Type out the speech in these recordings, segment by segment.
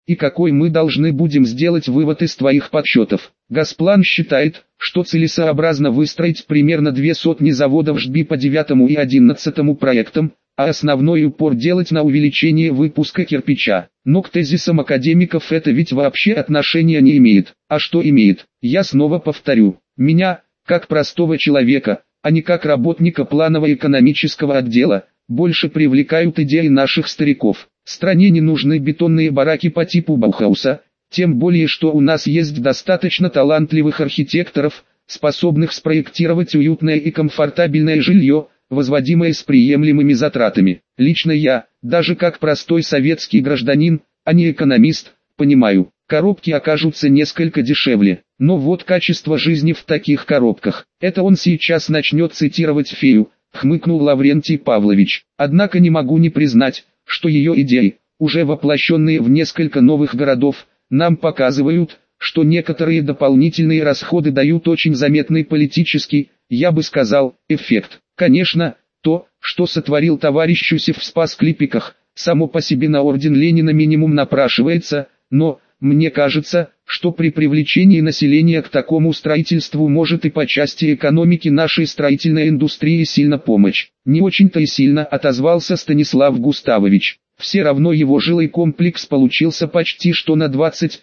И какой мы должны будем сделать вывод из твоих подсчетов? Госплан считает, что целесообразно выстроить примерно 200 заводов ЖБИ по 9 и 11 проектам, а основной упор делать на увеличение выпуска кирпича. Но к тезисам академиков это ведь вообще отношения не имеет. А что имеет? Я снова повторю. Меня, как простого человека, а не как работника планово-экономического отдела, больше привлекают идеи наших стариков. Стране не нужны бетонные бараки по типу Баухауса, тем более что у нас есть достаточно талантливых архитекторов, способных спроектировать уютное и комфортабельное жилье, возводимое с приемлемыми затратами. Лично я, даже как простой советский гражданин, а не экономист, понимаю, коробки окажутся несколько дешевле. Но вот качество жизни в таких коробках. Это он сейчас начнет цитировать фею, хмыкнул Лаврентий Павлович. Однако не могу не признать, что ее идеи, уже воплощенные в несколько новых городов, нам показывают, что некоторые дополнительные расходы дают очень заметный политический, я бы сказал, эффект. Конечно, то, что сотворил товарищ Юсев в Спас-Клепиках, само по себе на орден Ленина минимум напрашивается, но, мне кажется, что при привлечении населения к такому строительству может и по части экономики нашей строительной индустрии сильно помочь. Не очень-то и сильно, отозвался Станислав Густавович. Все равно его жилой комплекс получился почти что на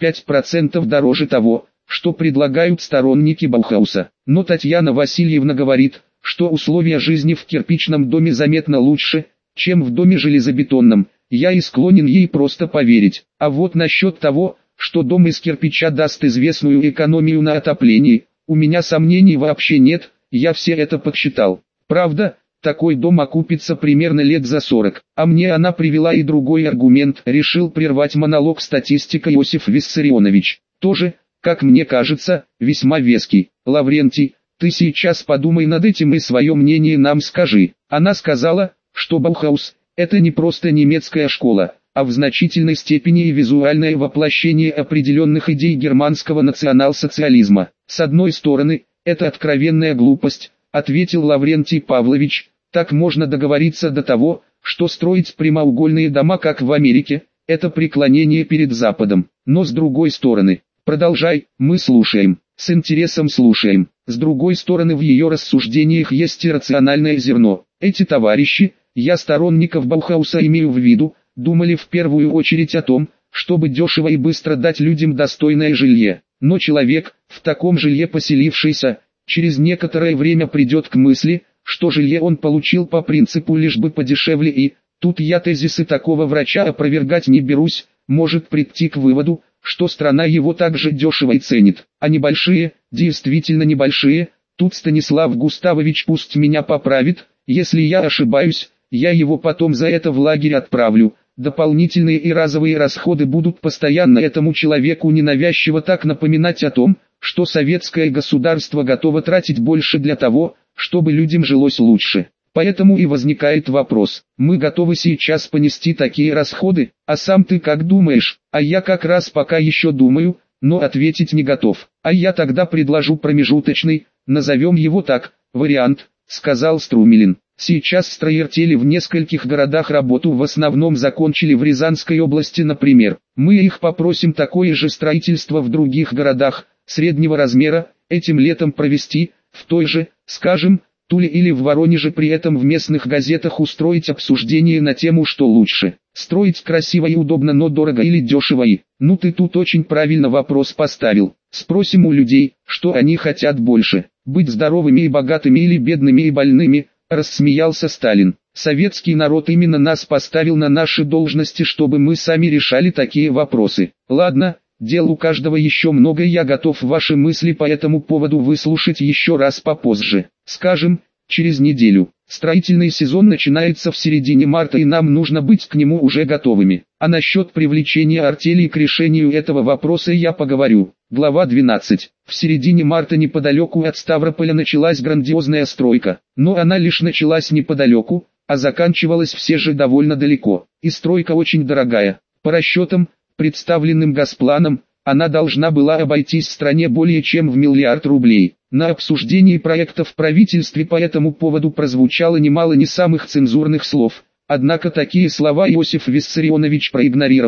25% дороже того, что предлагают сторонники Баухауса. Но Татьяна Васильевна говорит, что условия жизни в кирпичном доме заметно лучше, чем в доме железобетонном. Я и склонен ей просто поверить. А вот насчет того, что дом из кирпича даст известную экономию на отоплении, у меня сомнений вообще нет, я все это подсчитал. Правда, такой дом окупится примерно лет за 40. А мне она привела и другой аргумент, решил прервать монолог статистика Иосиф Виссарионович. Тоже, как мне кажется, весьма веский. Лаврентий, ты сейчас подумай над этим и свое мнение нам скажи. Она сказала, что Баухаус – это не просто немецкая школа, а в значительной степени и визуальное воплощение определенных идей германского национал-социализма. С одной стороны, это откровенная глупость, ответил Лаврентий Павлович, так можно договориться до того, что строить прямоугольные дома как в Америке, это преклонение перед Западом. Но с другой стороны, продолжай, мы слушаем, с интересом слушаем. С другой стороны в ее рассуждениях есть и рациональное зерно. Эти товарищи, я сторонников Баухауса имею в виду, думали в первую очередь о том, чтобы дешево и быстро дать людям достойное жилье. Но человек, в таком жилье поселившийся, через некоторое время придет к мысли, что жилье он получил по принципу лишь бы подешевле и, тут я тезисы такого врача опровергать не берусь, может прийти к выводу, что страна его также дешево и ценит. А небольшие, действительно небольшие, тут Станислав Густавович пусть меня поправит, если я ошибаюсь, я его потом за это в лагерь отправлю. Дополнительные и разовые расходы будут постоянно этому человеку ненавязчиво так напоминать о том, что советское государство готово тратить больше для того, чтобы людям жилось лучше. Поэтому и возникает вопрос, мы готовы сейчас понести такие расходы, а сам ты как думаешь? А я как раз пока еще думаю, но ответить не готов. А я тогда предложу промежуточный, назовем его так, вариант, сказал Струмилин. Сейчас строители в нескольких городах работу в основном закончили в Рязанской области, например. Мы их попросим такое же строительство в других городах, среднего размера, этим летом провести, в той же, скажем, Туле или в Воронеже, при этом в местных газетах устроить обсуждение на тему, что лучше. Строить красиво и удобно, но дорого или дешево и... Ну ты тут очень правильно вопрос поставил. Спросим у людей, что они хотят больше, быть здоровыми и богатыми или бедными и больными, рассмеялся Сталин. Советский народ именно нас поставил на наши должности, чтобы мы сами решали такие вопросы. Ладно, дел у каждого еще много, и я готов ваши мысли по этому поводу выслушать еще раз попозже. Скажем, через неделю. Строительный сезон начинается в середине марта, и нам нужно быть к нему уже готовыми. А насчет привлечения артелей к решению этого вопроса я поговорю. Глава 12. В середине марта неподалеку от Ставрополя началась грандиозная стройка. Но она лишь началась неподалеку, а заканчивалась все же довольно далеко. И стройка очень дорогая. По расчетам, представленным Госпланом, она должна была обойтись стране более чем в 1 миллиард рублей. На обсуждении проекта в правительстве по этому поводу прозвучало немало не самых цензурных слов. Однако такие слова Иосиф Виссарионович проигнорировал,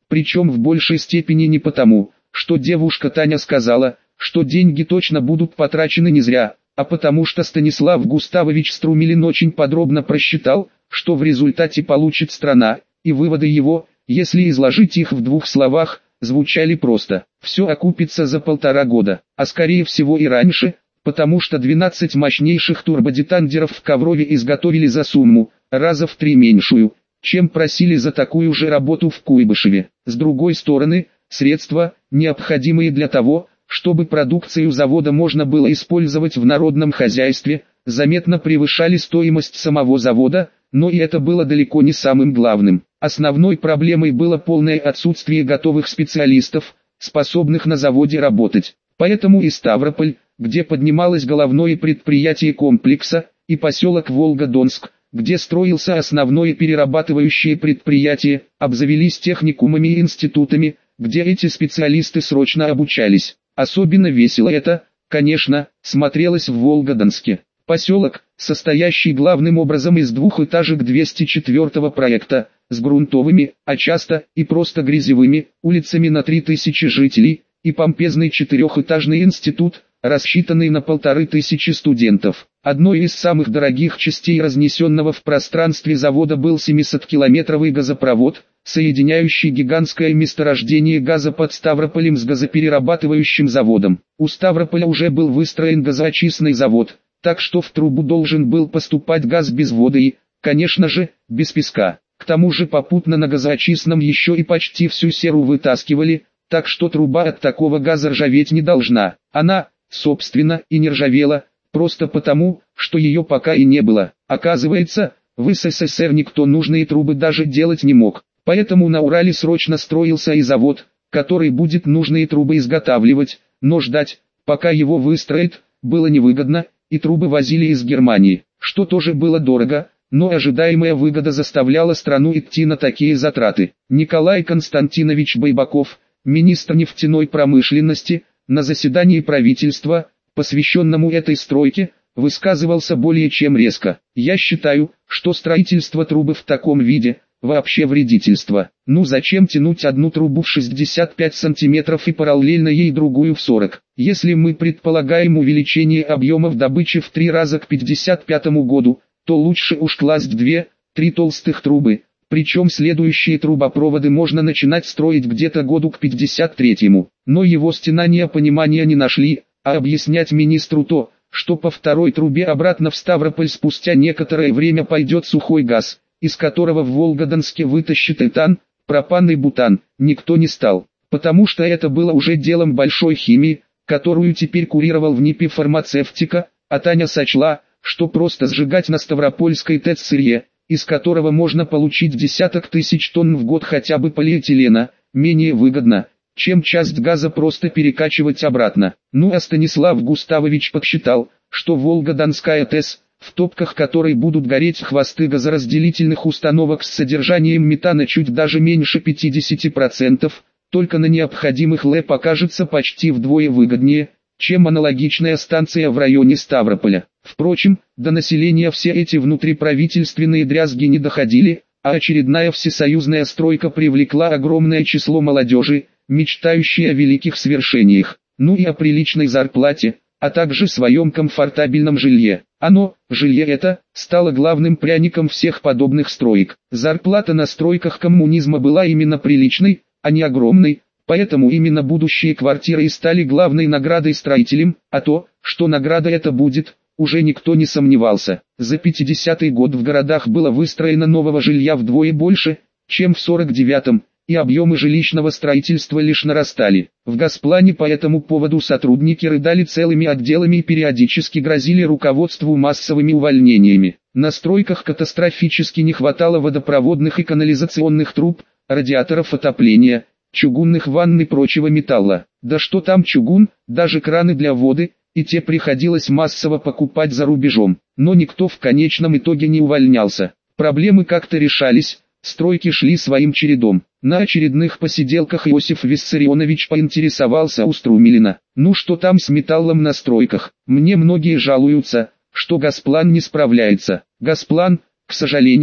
Причем в большей степени не потому, что девушка Таня сказала, что деньги точно будут потрачены не зря, а потому что Станислав Густавович Струмилин очень подробно просчитал, что в результате получит страна, и выводы его, если изложить их в двух словах, звучали просто: все окупится за 1,5 года, а скорее всего и раньше, потому что 12 мощнейших турбодетандеров в Коврове изготовили за сумму, раза в 3 меньшую, чем просили за такую же работу в Куйбышеве. С другой стороны, средства, необходимые для того, чтобы продукцию завода можно было использовать в народном хозяйстве, заметно превышали стоимость самого завода, но и это было далеко не самым главным. Основной проблемой было полное отсутствие готовых специалистов, способных на заводе работать. Поэтому и Ставрополь, где поднималось головное предприятие комплекса, и поселок Волгодонск, где строился основное перерабатывающее предприятие, обзавелись техникумами и институтами, где эти специалисты срочно обучались. Особенно весело это, конечно, смотрелось в Волгодонске. Поселок, состоящий главным образом из двухэтажек 204-го проекта, с грунтовыми, а часто и просто грязевыми, улицами на 3000 жителей, и помпезный 4-этажный институт, рассчитанный на 1500 студентов. Одной из самых дорогих частей разнесенного в пространстве завода был 700-километровый газопровод, соединяющий гигантское месторождение газа под Ставрополем с газоперерабатывающим заводом. У Ставрополя уже был выстроен газоочистный завод, так что в трубу должен был поступать газ без воды и, конечно же, без песка. К тому же попутно на газоочистном еще и почти всю серу вытаскивали, так что труба от такого газа ржаветь не должна. Она, собственно, и не ржавела, просто потому, что ее пока и не было. Оказывается, в СССР никто нужные трубы даже делать не мог. Поэтому на Урале срочно строился и завод, который будет нужные трубы изготавливать, но ждать, пока его выстроят, было невыгодно, и трубы возили из Германии, что тоже было дорого, но ожидаемая выгода заставляла страну идти на такие затраты. Николай Константинович Байбаков, министр нефтяной промышленности, на заседании правительства, посвященному этой стройке, высказывался более чем резко. «Я считаю, что строительство трубы в таком виде – вообще вредительство. Ну зачем тянуть одну трубу в 65 сантиметров и параллельно ей другую в 40? Если мы предполагаем увеличение объемов добычи в 3 раза к 55 году, то лучше уж класть 2-3 толстых трубы, причем следующие трубопроводы можно начинать строить где-то году к 53-му. Но его стенания понимания не нашли, а объяснять министру то, что по второй трубе обратно в Ставрополь спустя некоторое время пойдет сухой газ, из которого в Волгодонске вытащит этан, пропан и бутан, никто не стал, потому что это было уже делом большой химии, которую теперь курировал в НИПе фармацевтика, а Таня сочла, что просто сжигать на Ставропольской ТЭЦ сырье, из которого можно получить десяток тысяч тонн в год хотя бы полиэтилена, менее выгодно, чем часть газа просто перекачивать обратно. Ну а Станислав Густавович подсчитал, что Волгодонская ТЭЦ, в топках которой будут гореть хвосты газоразделительных установок с содержанием метана чуть даже меньше 50%, только на необходимых ЛЭП окажется почти вдвое выгоднее, чем аналогичная станция в районе Ставрополя. Впрочем, до населения все эти внутриправительственные дрязги не доходили, а очередная всесоюзная стройка привлекла огромное число молодежи, мечтающей о великих свершениях, ну и о приличной зарплате, а также своем комфортабельном жилье. Жилье это, стало главным пряником всех подобных строек. Зарплата на стройках коммунизма была именно приличной, а не огромной, поэтому именно будущие квартиры и стали главной наградой строителям, а то, что награда это будет, уже никто не сомневался. За 50-й год в городах было выстроено нового жилья вдвое больше, чем в 49-м, и объемы жилищного строительства лишь нарастали. В Госплане по этому поводу сотрудники рыдали целыми отделами и периодически грозили руководству массовыми увольнениями. На стройках катастрофически не хватало водопроводных и канализационных труб, радиаторов отопления, чугунных ванн и прочего металла. Да что там чугун, даже краны для воды, и те приходилось массово покупать за рубежом. Но никто в конечном итоге не увольнялся. Проблемы как-то решались, стройки шли своим чередом. На очередных посиделках Иосиф Виссарионович поинтересовался у Струмилина: «Ну что там с металлом на стройках? Мне многие жалуются, что Госплан не справляется». «Госплан, к сожалению,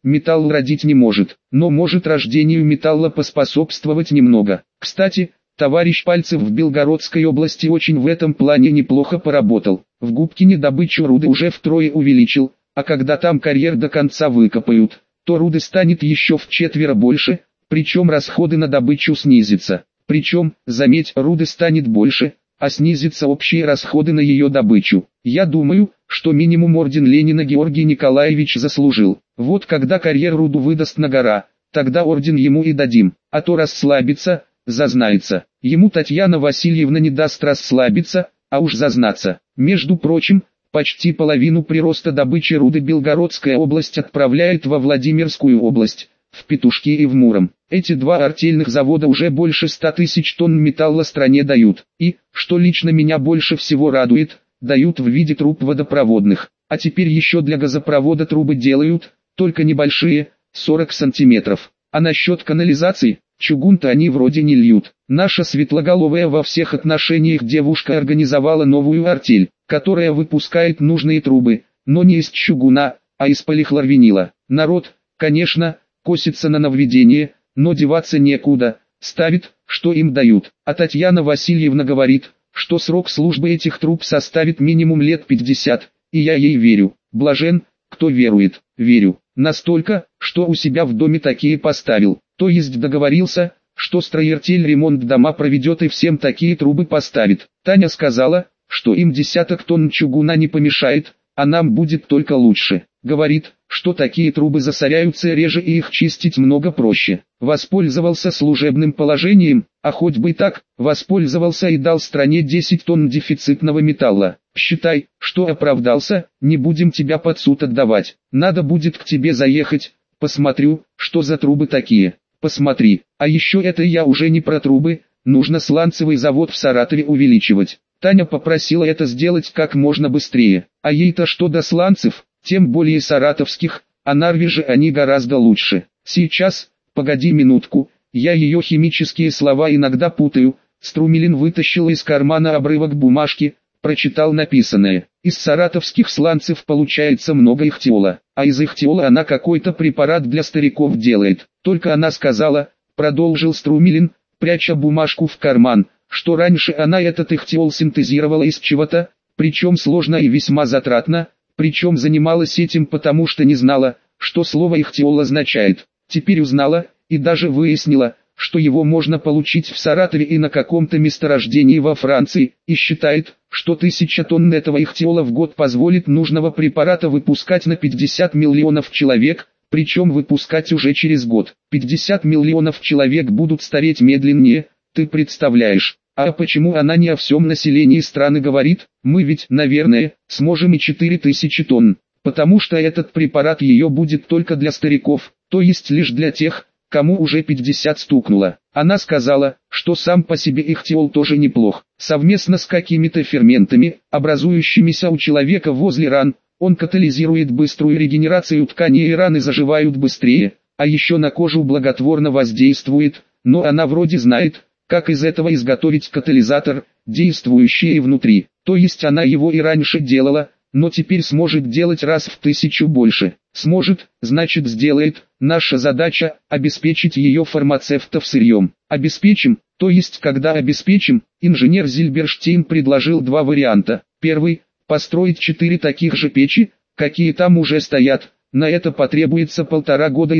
металл родить не может, но может рождению металла поспособствовать немного. Кстати, товарищ Пальцев в Белгородской области очень в этом плане неплохо поработал. В Губкине добычу руды уже втрое увеличил, а когда там карьер до конца выкопают, то руды станет еще вчетверо больше, причем расходы на добычу снизятся. Причем, заметь, руды станет больше, а снизятся общие расходы на ее добычу. Я думаю, что минимум орден Ленина Георгий Николаевич заслужил. Вот когда карьер руду выдаст на гора, тогда орден ему и дадим, а то расслабится, зазнается. Ему Татьяна Васильевна не даст расслабиться, а уж зазнаться. Между прочим, почти половину прироста добычи руды Белгородская область отправляет во Владимирскую область, в Петушки и в Муром. Эти два артельных завода уже больше 100 тысяч тонн металла стране дают. И, что лично меня больше всего радует, дают в виде труб водопроводных. А теперь еще для газопровода трубы делают, только небольшие, 40 сантиметров. А насчет канализации, чугун-то они вроде не льют. Наша светлоголовая во всех отношениях девушка организовала новую артель, которая выпускает нужные трубы, но не из чугуна, а из полихлорвинила. Народ, конечно, косится на нововведение, но деваться некуда, ставит, что им дают. А Татьяна Васильевна говорит, что срок службы этих труб составит минимум лет 50, и я ей верю. Блажен, кто верует. Верю. Настолько, что у себя в доме такие поставил. То есть договорился, что строертель ремонт дома проведет и всем такие трубы поставит. Таня сказала, что им 10 тонн чугуна не помешает, а нам будет только лучше. Говорит, что такие трубы засоряются реже и их чистить много проще. Воспользовался служебным положением, а хоть бы так, воспользовался и дал стране 10 тонн дефицитного металла. Считай, что оправдался, не будем тебя под суд отдавать. Надо будет к тебе заехать, посмотрю, что за трубы такие. Посмотри, а еще это я уже не про трубы, нужно сланцевый завод в Саратове увеличивать. Таня попросила это сделать как можно быстрее, а ей-то что до сланцев, тем более саратовских, а Нарве же они гораздо лучше. Сейчас, погоди минутку, я ее химические слова иногда путаю. Струмилин вытащил из кармана обрывок бумажки, прочитал написанное. Из саратовских сланцев получается много ихтиола, а из ихтиола она какой-то препарат для стариков делает. Только она сказала, продолжил Струмилин, пряча бумажку в карман, что раньше она этот ихтиол синтезировала из чего-то, причем сложно и весьма затратно, причем занималась этим потому что не знала, что слово ихтиол означает. Теперь узнала, и даже выяснила, что его можно получить в Саратове и на каком-то месторождении во Франции, и считает, что 1000 тонн этого ихтиола в год позволит нужного препарата выпускать на 50 миллионов человек, причем выпускать уже через год. 50 миллионов человек будут стареть медленнее, ты представляешь. А почему она не о всем населении страны говорит? Мы ведь, наверное, сможем и 4000 тонн, потому что этот препарат ее будет только для стариков, то есть лишь для тех, кому уже 50 стукнуло. Она сказала, что сам по себе ихтиол тоже неплох. Совместно с какими-то ферментами, образующимися у человека возле ран, он катализирует быструю регенерацию тканей и раны заживают быстрее, а еще на кожу благотворно воздействует, но она вроде знает, как из этого изготовить катализатор, действующий и внутри. То есть она его и раньше делала, но теперь сможет делать раз в 1000 больше. Сможет, значит сделает. Наша задача – обеспечить ее фармацевтов сырьем. Обеспечим, то есть когда обеспечим, инженер Зильберштейн предложил два варианта. Первый – построить 4 таких же печи, какие там уже стоят. На это потребуется 1,5 года и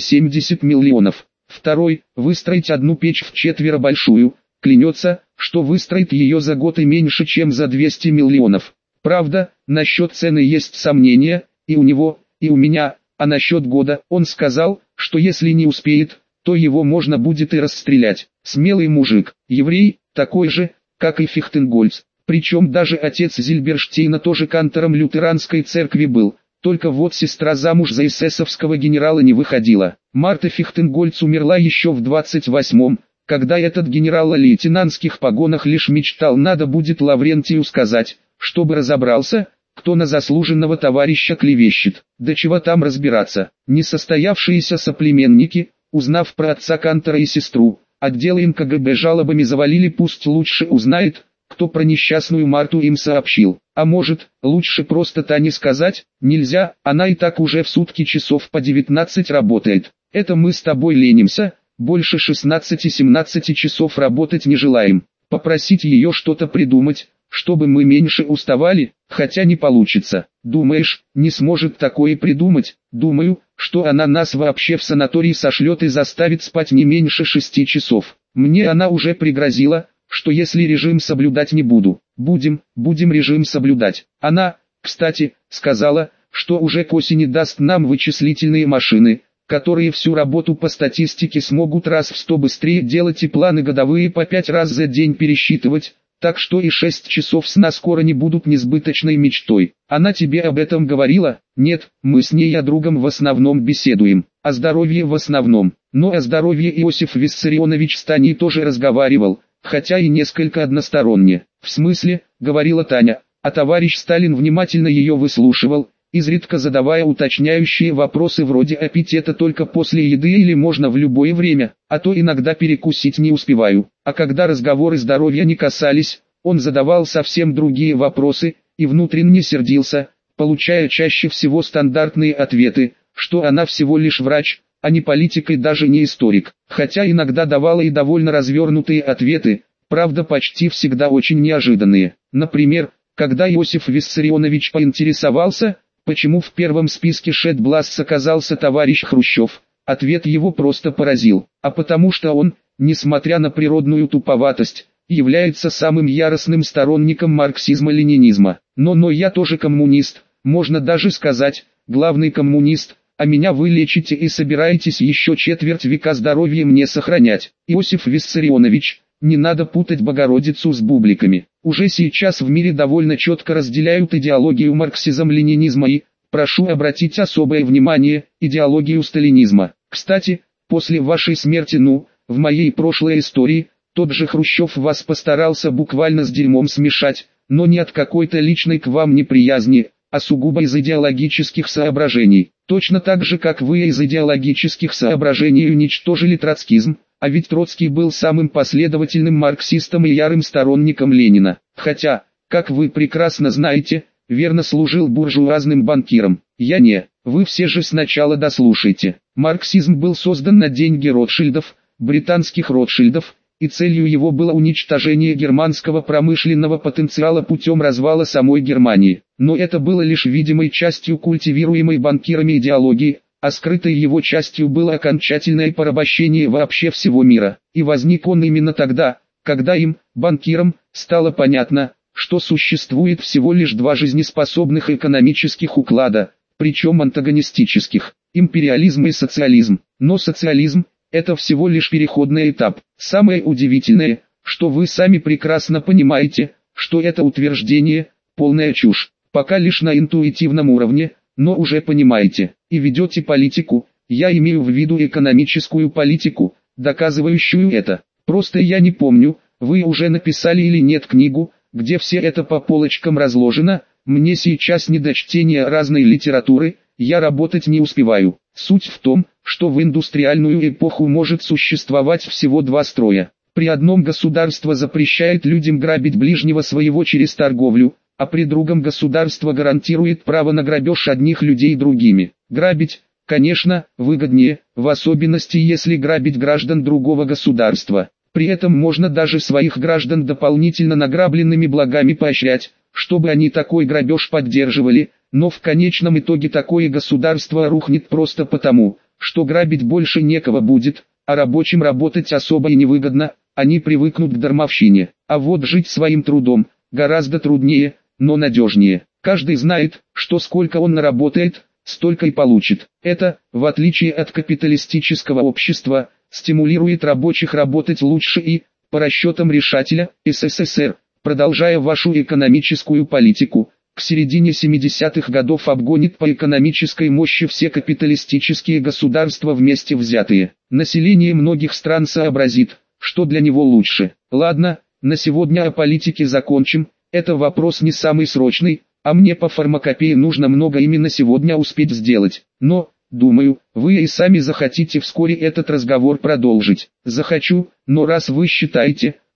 270 миллионов. Второй – выстроить одну печь в 4 большую, клянется, что выстроит ее за год и меньше чем за 200 миллионов. Правда, насчет цены есть сомнения, и у него, и у меня, а насчет года он сказал, что если не успеет, то его можно будет и расстрелять. Смелый мужик, еврей, такой же, как и Фихтенгольц. Причем даже отец Зильберштейна тоже кантором лютеранской церкви был. Только вот сестра замуж за эсэсовского генерала не выходила. Марта Фихтенгольц умерла еще в 28-м, когда этот генерал о лейтенантских погонах лишь мечтал. Надо будет Лаврентию сказать, чтобы разобрался, кто на заслуженного товарища клевещет. Да чего там разбираться. Несостоявшиеся соплеменники, узнав про отца кантора и сестру, отделы МКГБ жалобами завалили. Пусть лучше узнает, кто про несчастную Марту им сообщил. А может, лучше просто Тане сказать? Нельзя, она и так уже в сутки часов по 19 работает. Это мы с тобой ленимся, больше 16-17 часов работать не желаем. Попросить ее что-то придумать, чтобы мы меньше уставали, хотя не получится. Думаешь, не сможет такое придумать? Думаю, что она нас вообще в санаторий сошлет и заставит спать не меньше 6 часов. Мне она уже пригрозила, что если режим соблюдать не буду, будем режим соблюдать. Она, кстати, сказала, что уже к осени даст нам вычислительные машины, которые всю работу по статистике смогут раз в 100 быстрее делать и планы годовые по 5 раз за день пересчитывать, так что и 6 часов сна скоро не будут несбыточной мечтой. Она тебе об этом говорила? Нет, мы с ней о другом в основном беседуем, о здоровье в основном. Но о здоровье Иосиф Виссарионович с Таней тоже разговаривал, хотя и несколько односторонне. В смысле, говорила Таня, а товарищ Сталин внимательно ее выслушивал, изредка задавая уточняющие вопросы вроде «А пить это только после еды или можно в любое время, а то иногда перекусить не успеваю». А когда разговоры здоровья не касались, он задавал совсем другие вопросы и внутренне сердился, получая чаще всего стандартные ответы, что она всего лишь врач, а не политик и даже не историк. Хотя иногда давала и довольно развернутые ответы, правда почти всегда очень неожиданные. Например, когда Иосиф Виссарионович поинтересовался, почему в первом списке Шетбластс оказался товарищ Хрущев, ответ его просто поразил. А потому что он, несмотря на природную туповатость, является самым яростным сторонником марксизма-ленинизма. Но я тоже коммунист, можно даже сказать, главный коммунист, а меня вы лечите и собираетесь еще четверть века здоровья мне сохранять. Иосиф Виссарионович, не надо путать Богородицу с бубликами. Уже сейчас в мире довольно четко разделяют идеологию марксизма-ленинизма и, прошу обратить особое внимание, идеологию сталинизма. Кстати, после вашей смерти, в моей прошлой истории, тот же Хрущев вас постарался буквально с дерьмом смешать, но не от какой-то личной к вам неприязни, а сугубо из идеологических соображений. Точно так же, как вы из идеологических соображений уничтожили троцкизм, а ведь Троцкий был самым последовательным марксистом и ярым сторонником Ленина. Хотя, как вы прекрасно знаете, верно служил буржуазным банкиром. Я не. Вы все же сначала дослушайте. Марксизм был создан на деньги Ротшильдов, британских Ротшильдов, и целью его было уничтожение германского промышленного потенциала путем развала самой Германии. Но это было лишь видимой частью культивируемой банкирами идеологии, а скрытой его частью было окончательное порабощение вообще всего мира. И возник он именно тогда, когда им, банкирам, стало понятно, что существует всего лишь два жизнеспособных экономических уклада, причем антагонистических, империализм и социализм. Но социализм – это всего лишь переходный этап. Самое удивительное, что вы сами прекрасно понимаете, что это утверждение – полная чушь, пока лишь на интуитивном уровне, но уже понимаете, и ведете политику, я имею в виду экономическую политику, доказывающую это. Просто я не помню, вы уже написали или нет книгу, где все это по полочкам разложено, мне сейчас не до чтения разной литературы, я работать не успеваю. Суть в том, что в индустриальную эпоху может существовать всего два строя. При одном государство запрещает людям грабить ближнего своего через торговлю, а при другом государство гарантирует право на грабеж одних людей другими. Грабить, конечно, выгоднее, в особенности если грабить граждан другого государства. При этом можно даже своих граждан дополнительно награбленными благами поощрять, чтобы они такой грабеж поддерживали, но в конечном итоге такое государство рухнет просто потому, что грабить больше некого будет, а рабочим работать особо и невыгодно, они привыкнут к дармовщине. А вот жить своим трудом гораздо труднее, но надежнее. Каждый знает, что сколько он наработает, столько и получит. Это, в отличие от капиталистического общества, стимулирует рабочих работать лучше и, по расчетам решателя, СССР, продолжая вашу экономическую политику, к середине 70-х годов обгонит по экономической мощи все капиталистические государства вместе взятые. Население многих стран сообразит, что для него лучше. Ладно, на сегодня о политике закончим, это вопрос не самый срочный, а мне по фармакопее нужно много именно сегодня успеть сделать. Но, думаю, вы и сами захотите вскоре этот разговор продолжить. Захочу, но раз вы считаете,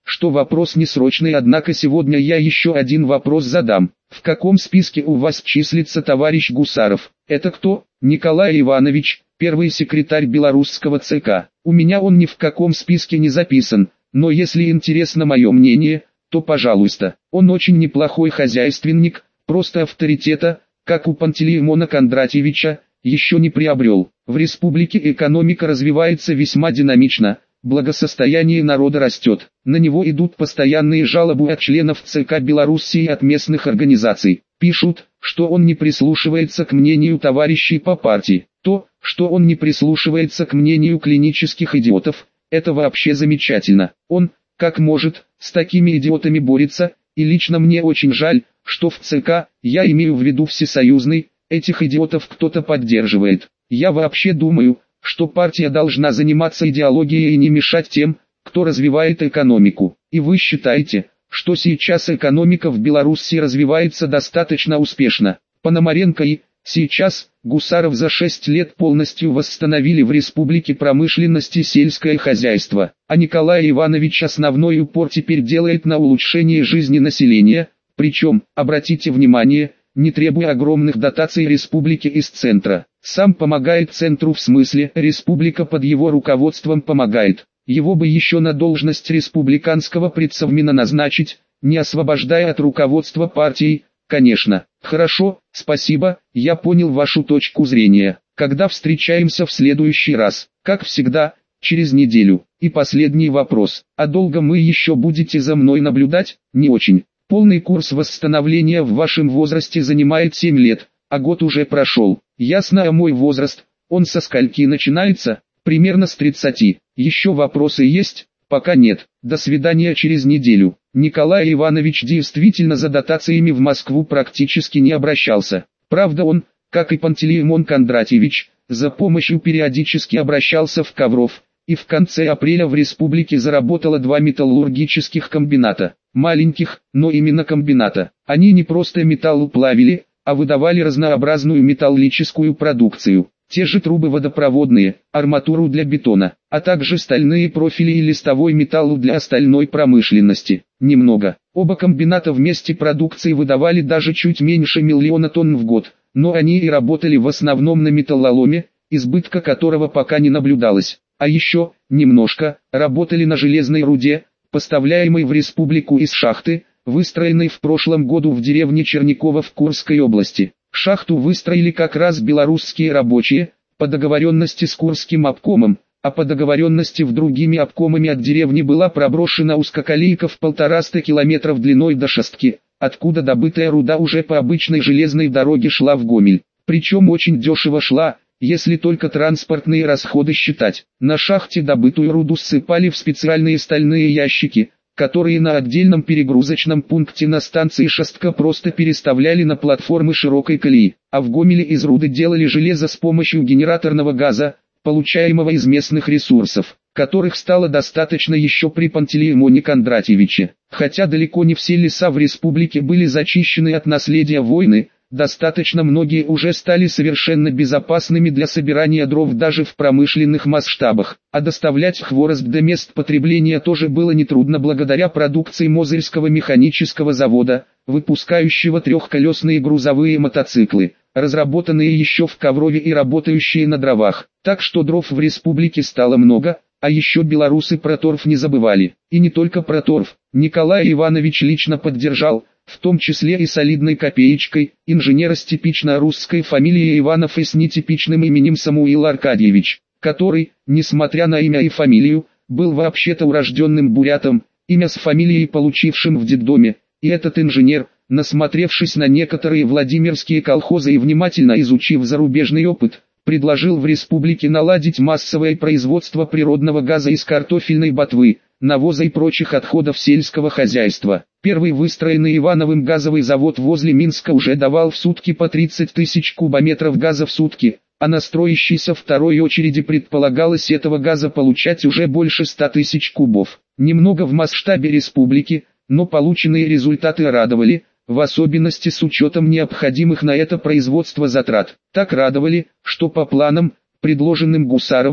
что вопрос не срочный, однако сегодня я еще один вопрос задам. В каком списке у вас числится товарищ Гусаров? Это кто? Николай Иванович, первый секретарь белорусского ЦК. У меня он ни в каком списке не записан, но если интересно мое мнение, то пожалуйста. Он очень неплохой хозяйственник, просто авторитета, как у Пантелеимона Кондратьевича, еще не приобрел. В республике экономика развивается весьма динамично, благосостояние народа растет. На него идут постоянные жалобы от членов ЦК Белоруссии и от местных организаций. Пишут, что он не прислушивается к мнению товарищей по партии. То, что он не прислушивается к мнению клинических идиотов, это вообще замечательно. Он, как может, с такими идиотами борется, и лично мне очень жаль, что в ЦК, я имею в виду всесоюзный, этих идиотов кто-то поддерживает. Я вообще думаю, что партия должна заниматься идеологией и не мешать тем, кто развивает экономику. И вы считаете, что сейчас экономика в Беларуси развивается достаточно успешно? Пономаренко и, сейчас, Гусаров за 6 лет полностью восстановили в республике промышленность и сельское хозяйство, а Николай Иванович основной упор теперь делает на улучшение жизни населения, причем, обратите внимание, не требуя огромных дотаций республике из центра. Сам помогает центру в смысле, республика под его руководством помогает. Его бы еще на должность республиканского предсовмина назначить, не освобождая от руководства партией, конечно. Хорошо, спасибо, я понял вашу точку зрения. Когда встречаемся в следующий раз? Как всегда, через неделю. И последний вопрос. А долго мы еще будете за мной наблюдать? Не очень. Полный курс восстановления в вашем возрасте занимает 7 лет, а год уже прошел. Ясно, а мой возраст, он со скольки начинается? Примерно с 30. Еще вопросы есть? Пока нет. До свидания через неделю. Николай Иванович действительно за дотациями в Москву практически не обращался. Правда он, как и Пантелеимон Кондратьевич, за помощью периодически обращался в Ковров, и в конце апреля в республике заработало 2 металлургических комбината. Маленьких, но именно комбината. Они не просто металл плавили, а выдавали разнообразную металлическую продукцию. Те же трубы водопроводные, арматуру для бетона, а также стальные профили и листовой металл для остальной промышленности. Немного. Оба комбината вместе продукции выдавали даже чуть меньше 1 миллиона тонн в год, но они и работали в основном на металлоломе, избытка которого пока не наблюдалось. А еще, немножко, работали на железной руде, поставляемой в республику из шахты, выстроенной в прошлом году в деревне Черниково в Курской области. Шахту выстроили как раз белорусские рабочие, по договоренности с Курским обкомом, а по договоренности в другими обкомами от деревни была проброшена узкоколейка в 150 километров длиной до Шостки, откуда добытая руда уже по обычной железной дороге шла в Гомель. Причем очень дешево шла, если только транспортные расходы считать. На шахте добытую руду ссыпали в специальные стальные ящики, которые на отдельном перегрузочном пункте на станции Шостка просто переставляли на платформы широкой колеи, а в Гомеле из руды делали железо с помощью генераторного газа, получаемого из местных ресурсов, которых стало достаточно еще при Пантелеимоне Кондратьевиче. Хотя далеко не все леса в республике были зачищены от наследия войны, достаточно многие уже стали совершенно безопасными для собирания дров даже в промышленных масштабах, а доставлять хворост до мест потребления тоже было нетрудно благодаря продукции Мозырского механического завода, выпускающего трехколесные грузовые мотоциклы, разработанные еще в Коврове и работающие на дровах. Так что дров в республике стало много, а еще белорусы про торф не забывали. И не только про торф. Николай Иванович лично поддержал, в том числе и солидной копеечкой, инженера с типично русской фамилией Иванов и с нетипичным именем Самуил Аркадьевич, который, несмотря на имя и фамилию, был вообще-то урожденным бурятом, имя с фамилией получившим в детдоме, и этот инженер, насмотревшись на некоторые владимирские колхозы и внимательно изучив зарубежный опыт, предложил в республике наладить массовое производство природного газа из картофельной ботвы, навоза и прочих отходов сельского хозяйства. Первый выстроенный Ивановым газовый завод возле Минска уже давал в сутки по 30 тысяч кубометров газа в сутки, а на строящейся второй очереди предполагалось этого газа получать уже больше 100 тысяч кубов. Немного в масштабе республики, но полученные результаты радовали, в особенности с учетом необходимых на это производство затрат. Так радовали, что по планам, предложенным Гусаровым,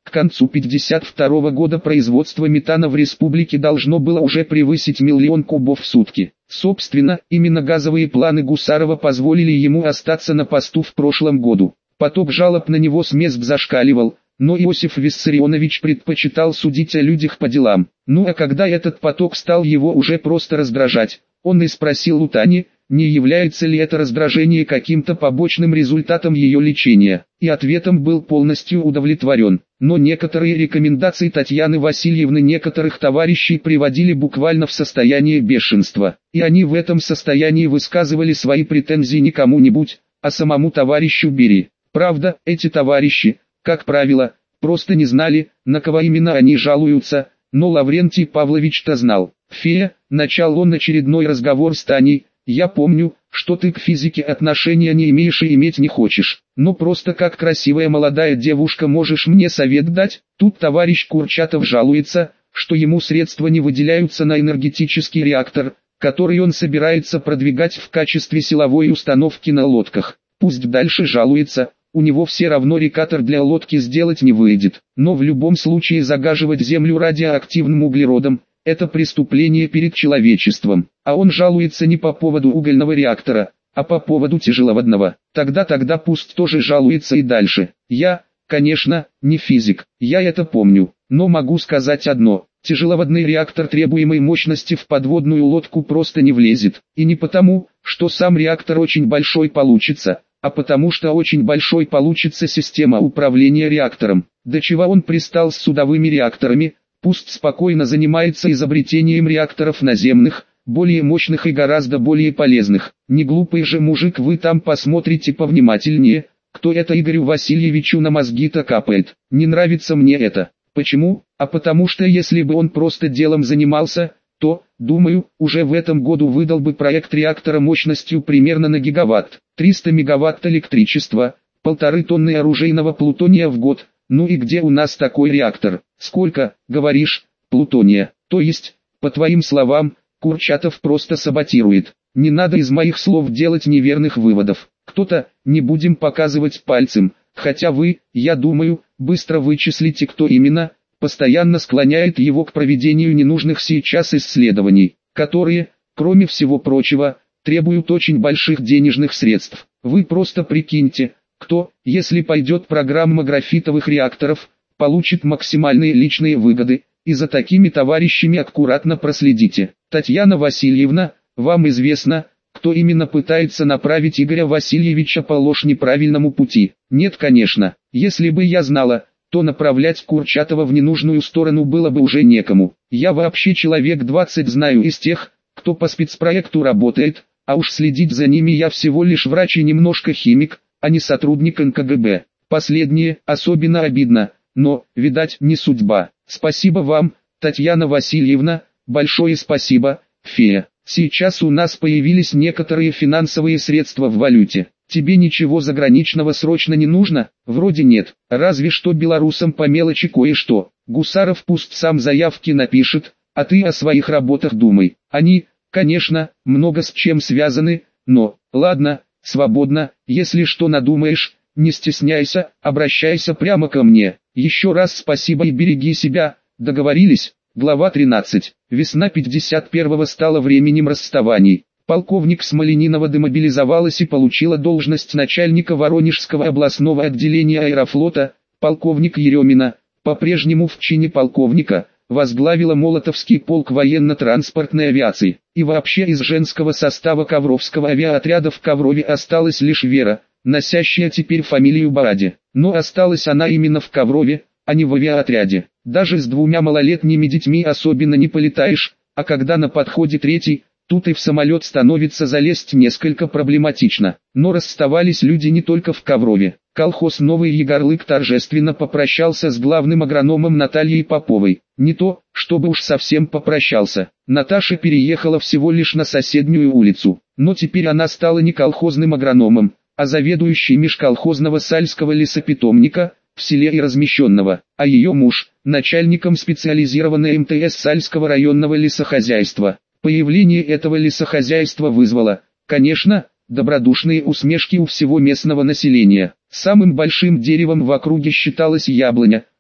К концу 1952 года производство метана в республике должно было уже превысить 1 миллион кубов в сутки. Собственно, именно газовые планы Гусарова позволили ему остаться на посту в прошлом году. Поток жалоб на него с мест зашкаливал, но Иосиф Виссарионович предпочитал судить о людях по делам. Ну а когда этот поток стал его уже просто раздражать, он и спросил у Тани, не является ли это раздражение каким-то побочным результатом ее лечения, и ответом был полностью удовлетворен. Но некоторые рекомендации Татьяны Васильевны некоторых товарищей приводили буквально в состояние бешенства, и они в этом состоянии высказывали свои претензии не кому-нибудь, а самому товарищу Берии. Правда, эти товарищи, как правило, просто не знали, на кого именно они жалуются, но Лаврентий Павлович-то знал. «Фея», — начал он очередной разговор с Таней, — «я помню, что ты к физике отношения не имеешь и иметь не хочешь, но просто как красивая молодая девушка можешь мне совет дать?» Тут товарищ Курчатов жалуется, что ему средства не выделяются на энергетический реактор, который он собирается продвигать в качестве силовой установки на лодках. Пусть дальше жалуется, у него все равно рекатор для лодки сделать не выйдет, но в любом случае загаживать землю радиоактивным углеродом – это преступление перед человечеством, а он жалуется не по поводу угольного реактора, а по поводу тяжеловодного. Тогда пусть тоже жалуется и дальше. Я, конечно, не физик, я это помню, но могу сказать одно. Тяжеловодный реактор требуемой мощности в подводную лодку просто не влезет, и не потому, что сам реактор очень большой получится, а потому что очень большой получится система управления реактором. До чего он пристал с судовыми реакторами? Пусть спокойно занимается изобретением реакторов наземных, более мощных и гораздо более полезных. Не глупый же мужик, вы там посмотрите повнимательнее, кто это Игорю Васильевичу на мозги-то капает. Не нравится мне это. Почему? А потому что если бы он просто делом занимался, то, думаю, уже в этом году выдал бы проект реактора мощностью примерно на гигаватт, 300 мегаватт электричества, 1,5 тонны оружейного плутония в год. Ну и где у нас такой реактор? Сколько, говоришь, плутония? То есть, по твоим словам, Курчатов просто саботирует. Не надо из моих слов делать неверных выводов. Кто-то, не будем показывать пальцем, хотя вы, я думаю, быстро вычислите, кто именно, постоянно склоняет его к проведению ненужных сейчас исследований, которые, кроме всего прочего, требуют очень больших денежных средств. Вы просто прикиньте, кто, если пойдет программа графитовых реакторов, получит максимальные личные выгоды, и за такими товарищами аккуратно проследите. Татьяна Васильевна, вам известно, кто именно пытается направить Игоря Васильевича по ложь неправильному пути? Нет, конечно. Если бы я знала, то направлять Курчатова в ненужную сторону было бы уже некому. Я вообще человек 20 знаю из тех, кто по спецпроекту работает, а уж следить за ними я всего лишь врач и немножко химик, а не сотрудник НКГБ. Последнее особенно обидно, но, видать, не судьба. Спасибо вам, Татьяна Васильевна, большое спасибо, фея. Сейчас у нас появились некоторые финансовые средства в валюте. Тебе ничего заграничного срочно не нужно? Вроде нет, разве что белорусам по мелочи кое-что. Гусаров пусть сам заявки напишет, а ты о своих работах думай. Они, конечно, много с чем связаны, но, ладно, свободно, если что надумаешь, не стесняйся, обращайся прямо ко мне. Еще раз спасибо и береги себя, договорились? Глава 13. Весна 51-го стала временем расставаний. Полковник Смоленинова демобилизовалась и получила должность начальника Воронежского областного отделения аэрофлота. Полковник Еремина, по-прежнему в чине полковника, возглавила Молотовский полк военно-транспортной авиации. И вообще из женского состава Ковровского авиаотряда в Коврове осталась лишь Вера, носящая теперь фамилию Бороди. Но осталась она именно в Коврове, а не в авиаотряде. Даже с 2 малолетними детьми особенно не полетаешь, а когда на подходе третий, тут и в самолет становится залезть несколько проблематично. Но расставались люди не только в Коврове. Колхоз «Новый Егорлык» торжественно попрощался с главным агрономом Натальей Поповой. Не то, чтобы уж совсем попрощался. Наташа переехала всего лишь на соседнюю улицу. Но теперь она стала не колхозным агрономом, а заведующей межколхозного сальского лесопитомника, в селе и размещенного, а ее муж, начальником специализированной МТС Сальского районного лесохозяйства. Появление этого лесохозяйства вызвало, конечно, добродушные усмешки у всего местного населения. Самым большим деревом в округе считалась яблоня,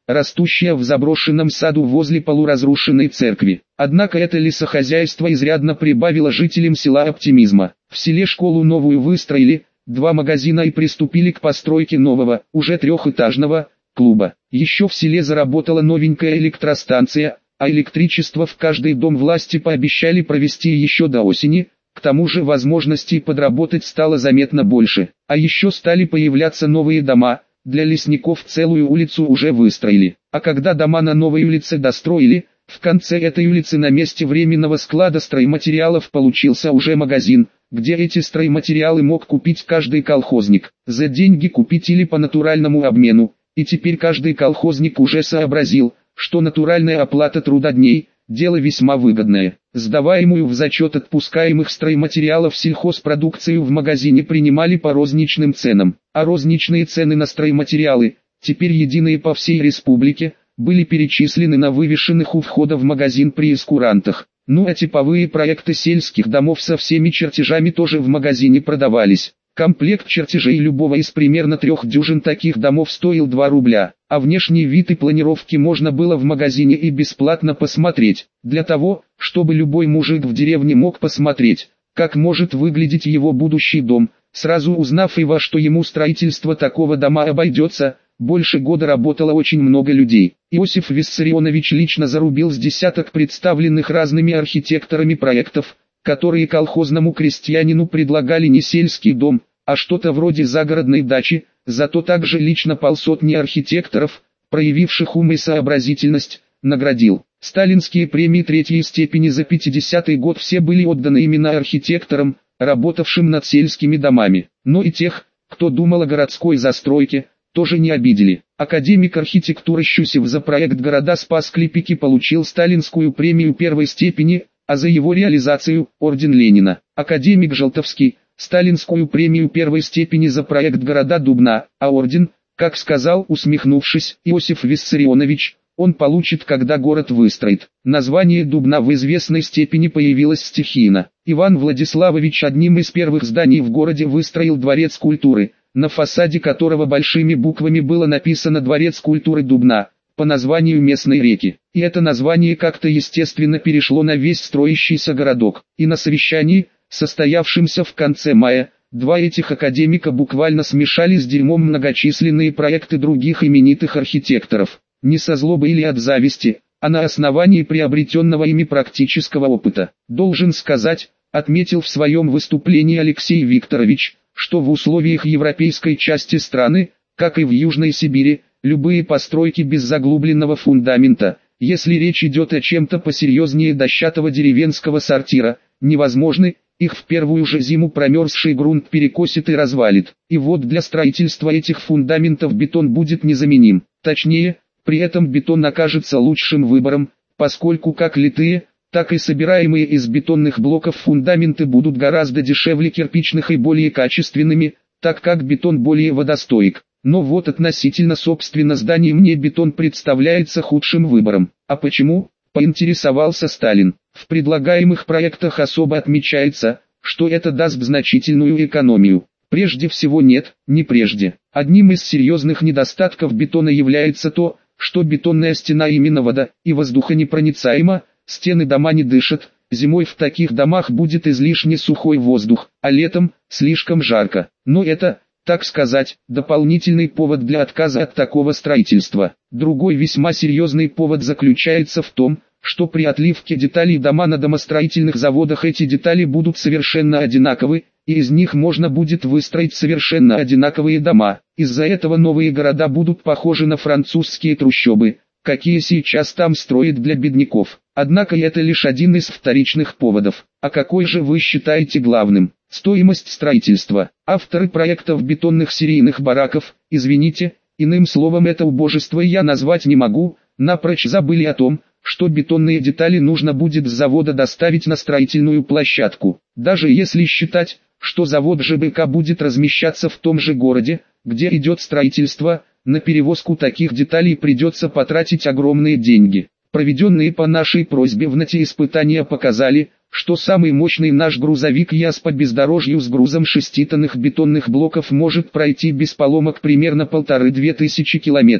растущая в заброшенном саду возле полуразрушенной церкви. Однако это лесохозяйство изрядно прибавило жителям села оптимизма. В селе школу новую выстроили, 2 магазина и приступили к постройке нового, уже 3-этажного, клуба. Еще в селе заработала новенькая электростанция, а электричество в каждый дом власти пообещали провести еще до осени. К тому же возможностей подработать стало заметно больше. А еще стали появляться новые дома, для лесников целую улицу уже выстроили. А когда дома на новой улице достроили, в конце этой улицы на месте временного склада стройматериалов получился уже магазин, где эти стройматериалы мог купить каждый колхозник. За деньги купить или по натуральному обмену. И теперь каждый колхозник уже сообразил, что натуральная оплата труда дней – дело весьма выгодное. Сдаваемую в зачет отпускаемых стройматериалов сельхозпродукцию в магазине принимали по розничным ценам, а розничные цены на стройматериалы, теперь единые по всей республике, были перечислены на вывешенных у входа в магазин прейскурантах. Ну а типовые проекты сельских домов со всеми чертежами тоже в магазине продавались. Комплект чертежей любого из примерно 3 дюжин таких домов стоил 2 рубля, а внешний вид и планировки можно было в магазине и бесплатно посмотреть, для того, чтобы любой мужик в деревне мог посмотреть, как может выглядеть его будущий дом, сразу узнав и во что ему строительство такого дома обойдется. Больше года работало очень много людей. Иосиф Виссарионович лично зарубил с десяток представленных разными архитекторами проектов, которые колхозному крестьянину предлагали не сельский дом, а что-то вроде загородной дачи, зато также лично полсотни архитекторов, проявивших ум и сообразительность, наградил. Сталинские премии 3-й степени за 50-й год все были отданы именно архитекторам, работавшим над сельскими домами. Но и тех, кто думал о городской застройке, тоже не обидели. Академик архитектуры Щусев за проект города Спас-Клепики получил сталинскую премию 1-й степени, а за его реализацию – орден Ленина. Академик Желтовский – сталинскую премию 1-й степени за проект города Дубна, а орден, как сказал, усмехнувшись, Иосиф Виссарионович, он получит, когда город выстроит. Название Дубна в известной степени появилось стихийно. Иван Владиславович одним из первых зданий в городе выстроил дворец культуры, на фасаде которого большими буквами было написано «Дворец культуры Дубна», по названию местной реки. И это название как-то естественно перешло на весь строящийся городок. И на совещании, состоявшемся в конце мая, 2 этих академика буквально смешали с дерьмом многочисленные проекты других именитых архитекторов. Не со злобы или от зависти, а на основании приобретенного ими практического опыта. Должен сказать, отметил в своем выступлении Алексей Викторович, что в условиях европейской части страны, как и в Южной Сибири, любые постройки без заглубленного фундамента, если речь идет о чем-то посерьезнее дощатого деревенского сортира, невозможны, их в первую же зиму промерзший грунт перекосит и развалит. И вот для строительства этих фундаментов бетон будет незаменим. Точнее, при этом бетон окажется лучшим выбором, поскольку как литые, так и собираемые из бетонных блоков фундаменты будут гораздо дешевле кирпичных и более качественными, так как бетон более водостойк. Но вот относительно собственно зданий мне бетон представляется худшим выбором. А почему? Поинтересовался Сталин. В предлагаемых проектах особо отмечается, что это даст значительную экономию. Прежде всего нет, не прежде. Одним из серьезных недостатков бетона является то, что бетонная стена именно вода- и воздухонепроницаема, стены дома не дышат, зимой в таких домах будет излишне сухой воздух, а летом – слишком жарко. Но это, так сказать, дополнительный повод для отказа от такого строительства. Другой весьма серьезный повод заключается в том, что при отливке деталей дома на домостроительных заводах эти детали будут совершенно одинаковы, и из них можно будет выстроить совершенно одинаковые дома. Из-за этого новые города будут похожи на французские трущобы, какие сейчас там строят для бедняков. Однако это лишь один из вторичных поводов. А какой же вы считаете главным? Стоимость строительства. Авторы проектов бетонных серийных бараков, извините, иным словом это убожество я назвать не могу, напрочь забыли о том, что бетонные детали нужно будет с завода доставить на строительную площадку. Даже если считать, что завод ЖБК будет размещаться в том же городе, где идет строительство, на перевозку таких деталей придется потратить огромные деньги. Проведенные по нашей просьбе в НАТИ испытания показали, что самый мощный наш грузовик ЯЗ по бездорожью с грузом 6 тонных бетонных блоков может пройти без поломок примерно 1500 километров.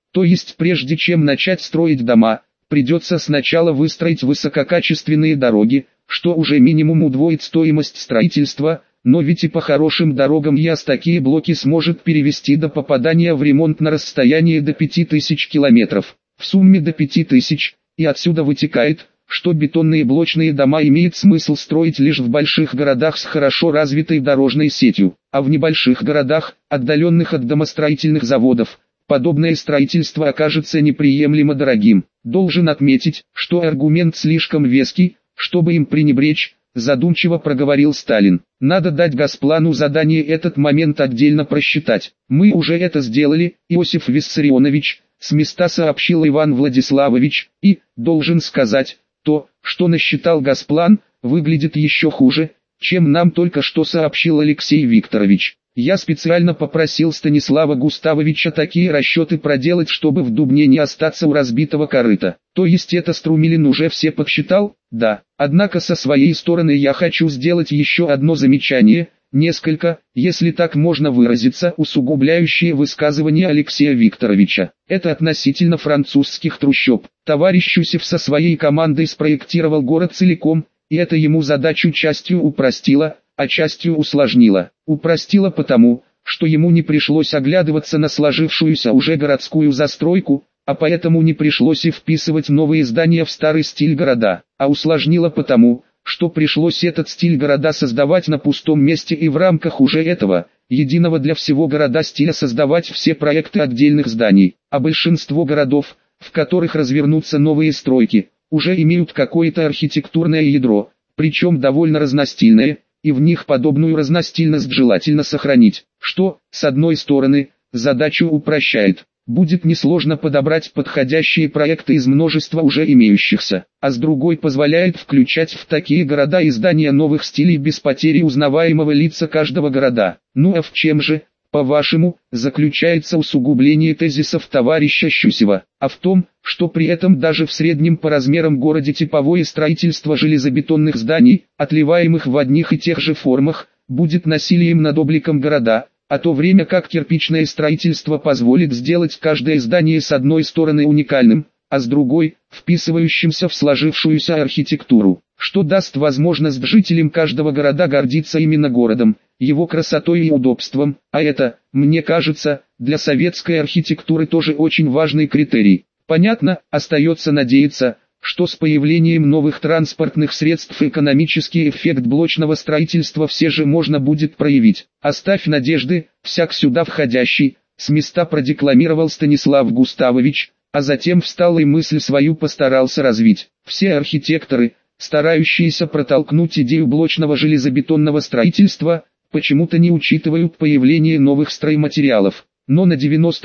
То есть прежде чем начать строить дома, придется сначала выстроить высококачественные дороги, что уже минимум удвоит стоимость строительства, но ведь и по хорошим дорогам ЯС такие блоки сможет перевести до попадания в ремонт на расстоянии до 5000 километров, в сумме до 5000, и отсюда вытекает, что бетонные блочные дома имеет смысл строить лишь в больших городах с хорошо развитой дорожной сетью, а в небольших городах, отдаленных от домостроительных заводов, подобное строительство окажется неприемлемо дорогим. Должен отметить, что аргумент слишком веский, чтобы им пренебречь, задумчиво проговорил Сталин. Надо дать Госплану задание этот момент отдельно просчитать. Мы уже это сделали, Иосиф Виссарионович, с места сообщил Иван Владиславович, и, должен сказать, то, что насчитал Госплан, выглядит еще хуже, чем нам только что сообщил Алексей Викторович. Я специально попросил Станислава Густавовича такие расчеты проделать, чтобы в Дубне не остаться у разбитого корыта. То есть это Струмилин уже все подсчитал? Да. Однако со своей стороны я хочу сделать еще одно замечание, несколько, если так можно выразиться, усугубляющие высказывания Алексея Викторовича. Это относительно французских трущоб. Товарищ Юсев со своей командой спроектировал город целиком, и это ему задачу частью упростило, а частью усложнило. Упростило потому, что ему не пришлось оглядываться на сложившуюся уже городскую застройку, а поэтому не пришлось и вписывать новые здания в старый стиль города. А усложнило потому, что пришлось этот стиль города создавать на пустом месте и в рамках уже этого, единого для всего города стиля создавать все проекты отдельных зданий. А большинство городов, в которых развернутся новые стройки, уже имеют какое-то архитектурное ядро, причем довольно разностильное, и в них подобную разностильность желательно сохранить, что, с одной стороны, задачу упрощает. Будет несложно подобрать подходящие проекты из множества уже имеющихся, а с другой позволяет включать в такие города и здания новых стилей без потери узнаваемого лица каждого города. Ну а в чем же, по-вашему, заключается усугубление тезисов товарища Щусева? А в том, что при этом даже в среднем по размерам городе типовое строительство железобетонных зданий, отливаемых в одних и тех же формах, будет насилием над обликом города, а то время как кирпичное строительство позволит сделать каждое здание с одной стороны уникальным, а с другой – вписывающимся в сложившуюся архитектуру, что даст возможность жителям каждого города гордиться именно городом, его красотой и удобством, а это, мне кажется, для советской архитектуры тоже очень важный критерий. Понятно, остается надеяться, что с появлением новых транспортных средств экономический эффект блочного строительства все же можно будет проявить. Оставь надежды, всяк сюда входящий, с места продекламировал Станислав Густавович, а затем встал и мысль свою постарался развить. Все архитекторы, старающиеся протолкнуть идею блочного железобетонного строительства, почему-то не учитывают появление новых стройматериалов. Но на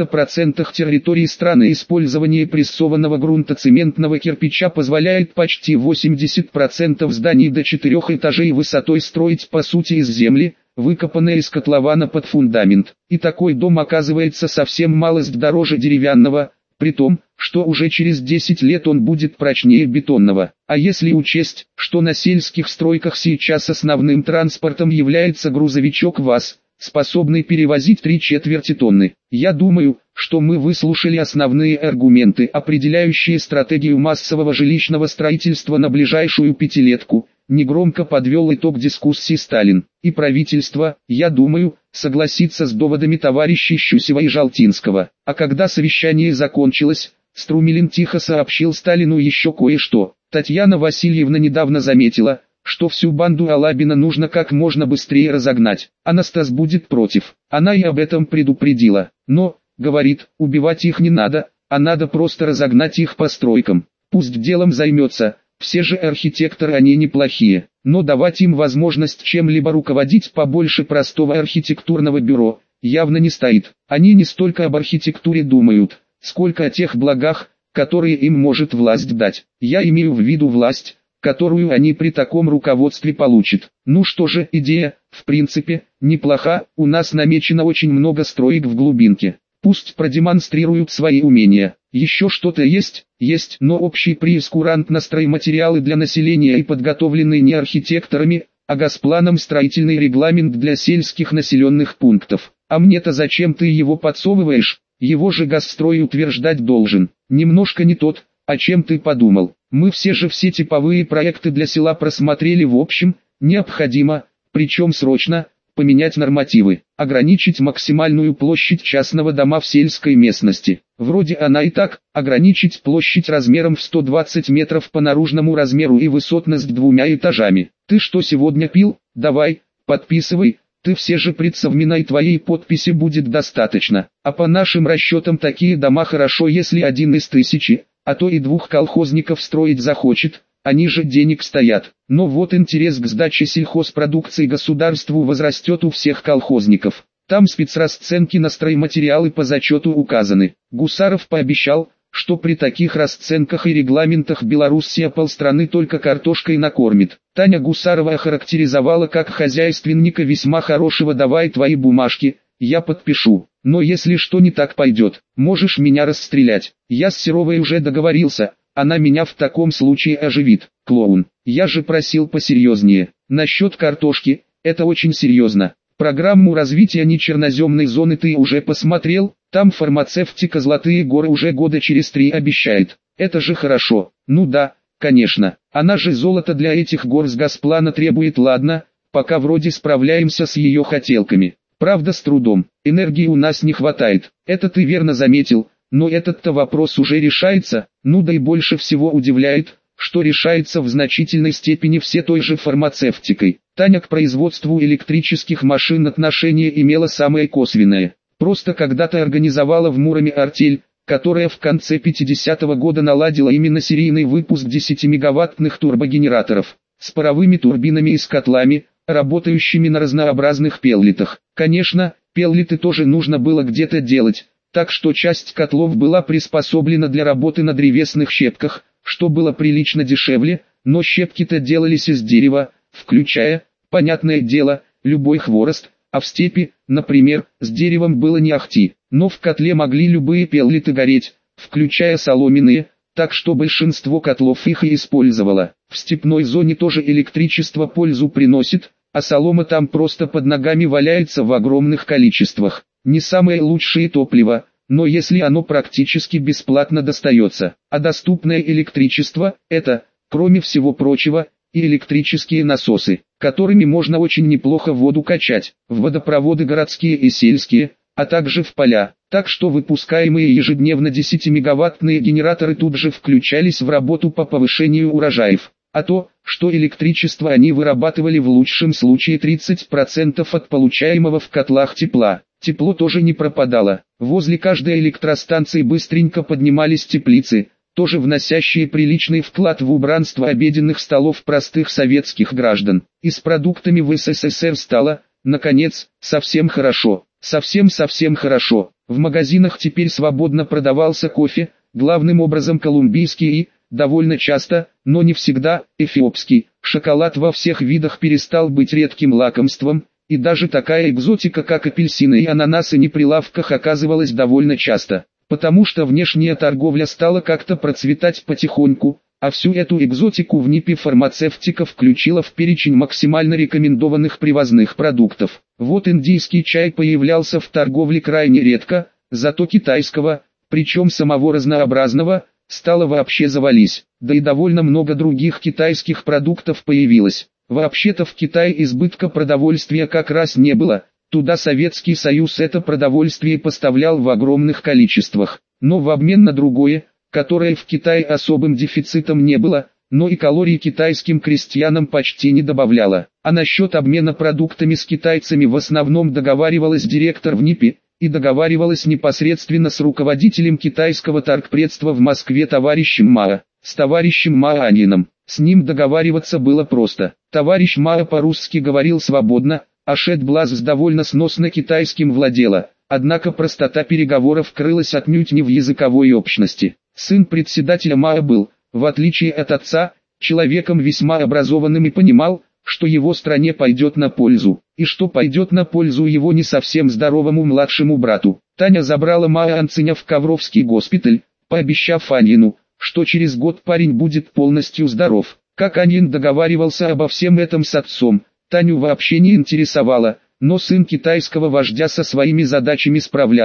90% территории страны использование прессованного грунтоцементного кирпича позволяет почти 80% зданий до 4 этажей высотой строить по сути из земли, выкопанной из котлована под фундамент. И такой дом оказывается совсем малость дороже деревянного, при том, что уже через 10 лет он будет прочнее бетонного. А если учесть, что на сельских стройках сейчас основным транспортом является грузовичок ВАЗ, способный перевозить 3/4 тонны. Я думаю, что мы выслушали основные аргументы, определяющие стратегию массового жилищного строительства на ближайшую пятилетку, негромко подвел итог дискуссии Сталин. И правительство, я думаю, согласится с доводами товарищей Щусева и Жалтинского. А когда совещание закончилось, Струмилин тихо сообщил Сталину еще кое-что. Татьяна Васильевна недавно заметила, что всю банду Алабина нужно как можно быстрее разогнать. Анастас будет против. Она и об этом предупредила. Но, говорит, убивать их не надо, а надо просто разогнать их по стройкам. Пусть делом займется, все же архитекторы они неплохие. Но давать им возможность чем-либо руководить побольше простого архитектурного бюро, явно не стоит. Они не столько об архитектуре думают, сколько о тех благах, которые им может власть дать. Я имею в виду власть, которую они при таком руководстве получат. Ну что же, идея, в принципе, неплоха, у нас намечено очень много строек в глубинке. Пусть продемонстрируют свои умения. Еще что-то есть, но общий прейскурант на стройматериалы для населения и подготовленный не архитекторами, а Госпланом строительный регламент для сельских населенных пунктов. А мне-то зачем ты его подсовываешь? его же Газстрой утверждать должен. Немножко не тот, о чем ты подумал. Мы все типовые проекты для села просмотрели. В общем, необходимо, причем срочно, поменять нормативы, ограничить максимальную площадь частного дома в сельской местности. Вроде она и так, ограничить площадь размером в 120 метров по наружному размеру и высотность 2 этажами. Ты что сегодня пил? Давай, подписывай, ты все же предсовмина и твоей подписи будет достаточно. А по нашим расчетам такие дома хорошо, если один из 1000, а то и 2 колхозников строить захочет. Они же денег стоят. Но вот интерес к сдаче сельхозпродукции государству возрастет у всех колхозников. Там спецрасценки на стройматериалы по зачету указаны. Гусаров пообещал, что при таких расценках и регламентах Белоруссия полстраны только картошкой накормит. Таня Гусарова охарактеризовала как хозяйственника весьма хорошего. Давай твои бумажки, я подпишу. Но если что не так пойдет, можешь меня расстрелять. Я с Серовой уже договорился. Она меня в таком случае оживит. Клоун, я же просил посерьезнее. Насчет картошки, это очень серьезно. Программу развития нечерноземной зоны ты уже посмотрел? Там фармацевтика Золотые горы уже года через 3 обещает. Это же хорошо. Ну да, конечно. Она же золото для этих гор с Госплана требует. Ладно, пока вроде справляемся с ее хотелками. Правда с трудом. Энергии у нас не хватает. Это ты верно заметил. Но этот-то вопрос уже решается. Ну да и больше всего удивляет, что решается в значительной степени все той же фармацевтикой. Таня к производству электрических машин отношение имела самое косвенное. Просто когда-то организовала в Муроме артель, которая в конце 50-го года наладила именно серийный выпуск 10-мегаваттных турбогенераторов, с паровыми турбинами и с котлами, работающими на разнообразных пеллетах. Конечно, пеллеты тоже нужно было где-то делать. Так что часть котлов была приспособлена для работы на древесных щепках, что было прилично дешевле, но щепки-то делались из дерева, включая, понятное дело, любой хворост, а в степи, например, с деревом было не ахти, но в котле могли любые пеллеты гореть, включая соломенные, так что большинство котлов их и использовало. В степной зоне тоже электричество пользу приносит, а солома там просто под ногами валяется в огромных количествах. Не самое лучшее топливо, но если оно практически бесплатно достается, а доступное электричество – это, кроме всего прочего, и электрические насосы, которыми можно очень неплохо воду качать, в водопроводы городские и сельские, а также в поля, так что выпускаемые ежедневно 10-мегаваттные генераторы тут же включались в работу по повышению урожаев. А то, что электричество они вырабатывали в лучшем случае 30% от получаемого в котлах тепла. Тепло тоже не пропадало. Возле каждой электростанции быстренько поднимались теплицы, тоже вносящие приличный вклад в убранство обеденных столов простых советских граждан. И с продуктами в СССР стало, наконец, совсем хорошо. Совсем хорошо. В магазинах теперь свободно продавался кофе, главным образом колумбийский и, довольно часто, но не всегда, эфиопский. Шоколад во всех видах перестал быть редким лакомством, и даже такая экзотика, как апельсины и ананасы на прилавках оказывалась довольно часто, потому что внешняя торговля стала как-то процветать потихоньку, а всю эту экзотику в НИПе фармацевтика включила в перечень максимально рекомендованных привозных продуктов. Вот индийский чай появлялся в торговле крайне редко, зато китайского, причем самого разнообразного, стало вообще завались, да и довольно много других китайских продуктов появилось. Вообще-то в Китае избытка продовольствия как раз не было, туда Советский Союз это продовольствие поставлял в огромных количествах, но в обмен на другое, которое в Китае особым дефицитом не было, но и калорий китайским крестьянам почти не добавляло. А насчет обмена продуктами с китайцами в основном договаривалась директор в НИПе, и договаривалась непосредственно с руководителем китайского торгпредства в Москве товарищем Мао, с товарищем Мао Анином. С ним договариваться было просто. Товарищ Мао по-русски говорил свободно, а Шет Блаз с довольно сносно китайским владела, однако простота переговоров крылась отнюдь не в языковой общности. Сын председателя Мао был, в отличие от отца, человеком весьма образованным и понимал, что его стране пойдет на пользу, и что пойдет на пользу его не совсем здоровому младшему брату. Таня забрала Мао Анциня в Ковровский госпиталь, пообещав Аньину, что через год парень будет полностью здоров. Как Аньин договаривался обо всем этом с отцом, Таню вообще не интересовало, но сын китайского вождя со своими задачами справлялся.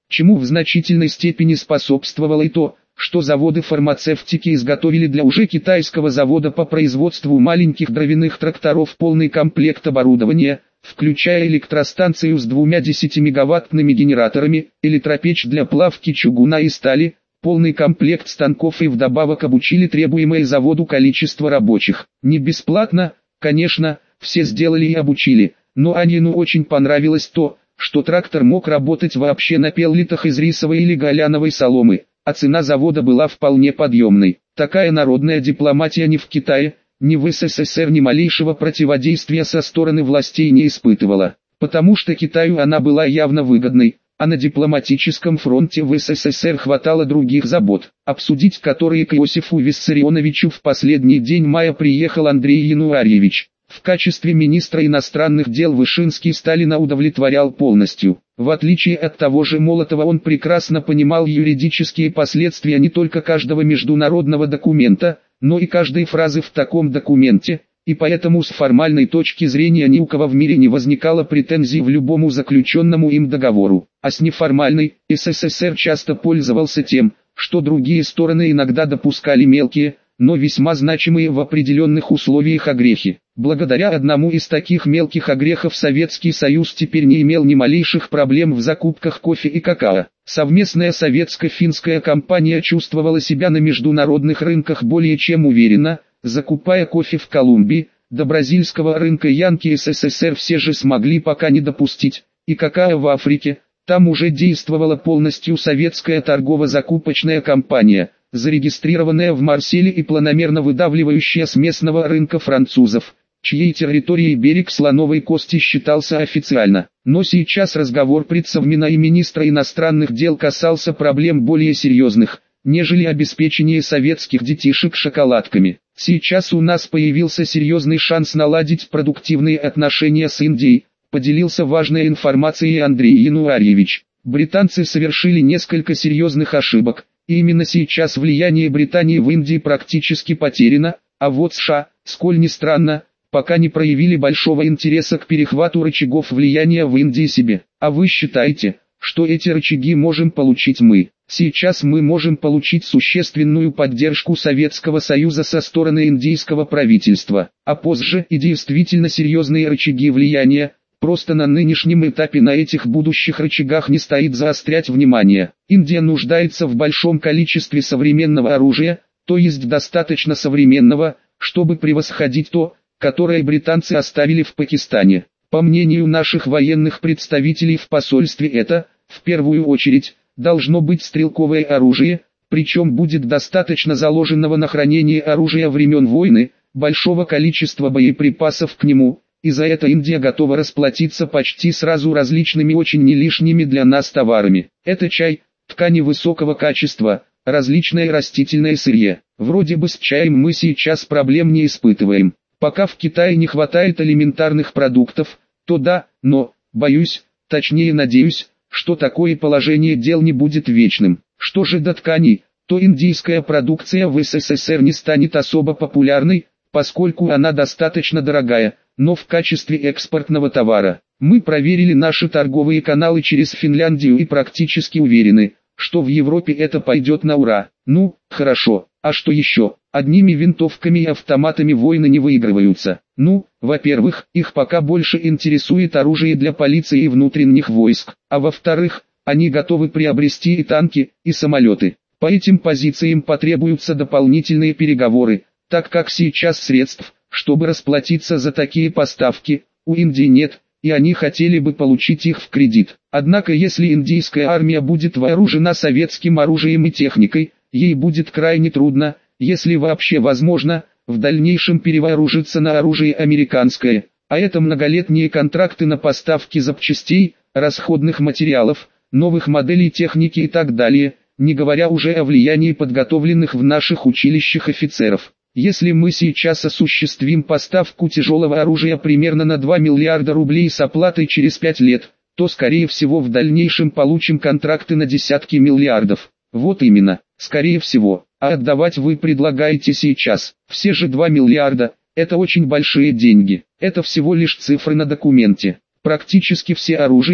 чему в значительной степени способствовало и то, что заводы фармацевтики изготовили для уже китайского завода по производству маленьких дровяных тракторов полный комплект оборудования, включая электростанцию с 2 10-мегаваттными генераторами, электропечь для плавки чугуна и стали, полный комплект станков и вдобавок обучили требуемое заводу количество рабочих. Не бесплатно, конечно, все сделали и обучили, но Анину очень понравилось то, что трактор мог работать вообще на пеллетах из рисовой или галяновой соломы, а цена завода была вполне подъемной. Такая народная дипломатия ни в Китае, ни в СССР ни малейшего противодействия со стороны властей не испытывала, потому что Китаю она была явно выгодной, а на дипломатическом фронте в СССР хватало других забот, обсудить которые к Иосифу Виссарионовичу в последний день мая приехал Андрей Януарьевич. В качестве министра иностранных дел Вышинский Сталина удовлетворял полностью. В отличие от того же Молотова, он прекрасно понимал юридические последствия не только каждого международного документа, но и каждой фразы в таком документе, и поэтому с формальной точки зрения ни у кого в мире не возникало претензий в любому заключенному им договору. А с неформальной, СССР часто пользовался тем, что другие стороны иногда допускали мелкие, но весьма значимые в определенных условиях огрехи. Благодаря одному из таких мелких огрехов Советский Союз теперь не имел ни малейших проблем в закупках кофе и какао. Совместная советско-финская компания чувствовала себя на международных рынках более чем уверенно, закупая кофе в Колумбии. До бразильского рынка Янки СССР все же смогли пока не допустить, и какао в Африке. Там уже действовала полностью советская торгово-закупочная компания, зарегистрированная в Марселе и планомерно выдавливающая с местного рынка французов, чьей территорией берег Слоновой Кости считался официально. Но сейчас разговор предсовмина и министра иностранных дел касался проблем более серьезных, нежели обеспечение советских детишек шоколадками. Сейчас у нас появился серьезный шанс наладить продуктивные отношения с Индией, поделился важной информацией Андрей Януарьевич. Британцы совершили несколько серьезных ошибок, и именно сейчас влияние Британии в Индии практически потеряно, а вот США, сколь ни странно, пока не проявили большого интереса к перехвату рычагов влияния в Индии себе. А вы считаете, что эти рычаги можем получить мы? Сейчас мы можем получить существенную поддержку Советского Союза со стороны индийского правительства, а позже и действительно серьезные рычаги влияния. Просто на нынешнем этапе на этих будущих рычагах не стоит заострять внимание. Индия нуждается в большом количестве современного оружия, то есть достаточно современного, чтобы превосходить то, которое британцы оставили в Пакистане. По мнению наших военных представителей в посольстве это, в первую очередь, должно быть стрелковое оружие, причем будет достаточно заложенного на хранение оружия времен войны, большого количества боеприпасов к нему. И за это Индия готова расплатиться почти сразу различными очень не лишними для нас товарами. Это чай, ткани высокого качества, различное растительное сырье. Вроде бы с чаем мы сейчас проблем не испытываем. Пока в Китае не хватает элементарных продуктов, то да, но, боюсь, точнее надеюсь, что такое положение дел не будет вечным. Что же до тканей, то индийская продукция в СССР не станет особо популярной, поскольку она достаточно дорогая, но в качестве экспортного товара. Мы проверили наши торговые каналы через Финляндию и практически уверены, что в Европе это пойдет на ура. Ну, хорошо, а что еще? Одними винтовками и автоматами войны не выигрываются. Ну, во-первых, их пока больше интересует оружие для полиции и внутренних войск, а во-вторых, они готовы приобрести и танки, и самолеты. По этим позициям потребуются дополнительные переговоры, так как сейчас средств, чтобы расплатиться за такие поставки, у Индии нет, и они хотели бы получить их в кредит. Однако если индийская армия будет вооружена советским оружием и техникой, ей будет крайне трудно, если вообще возможно, в дальнейшем перевооружиться на оружие американское, а это многолетние контракты на поставки запчастей, расходных материалов, новых моделей техники и так далее, не говоря уже о влиянии подготовленных в наших училищах офицеров. Если мы сейчас осуществим поставку тяжелого оружия примерно на 2 миллиарда рублей с оплатой через 5 лет, то скорее всего в дальнейшем получим контракты на десятки миллиардов. Вот именно, скорее всего, а отдавать вы предлагаете сейчас. Все же 2 миллиарда, это очень большие деньги, это всего лишь цифры на документе. Практически все оружие,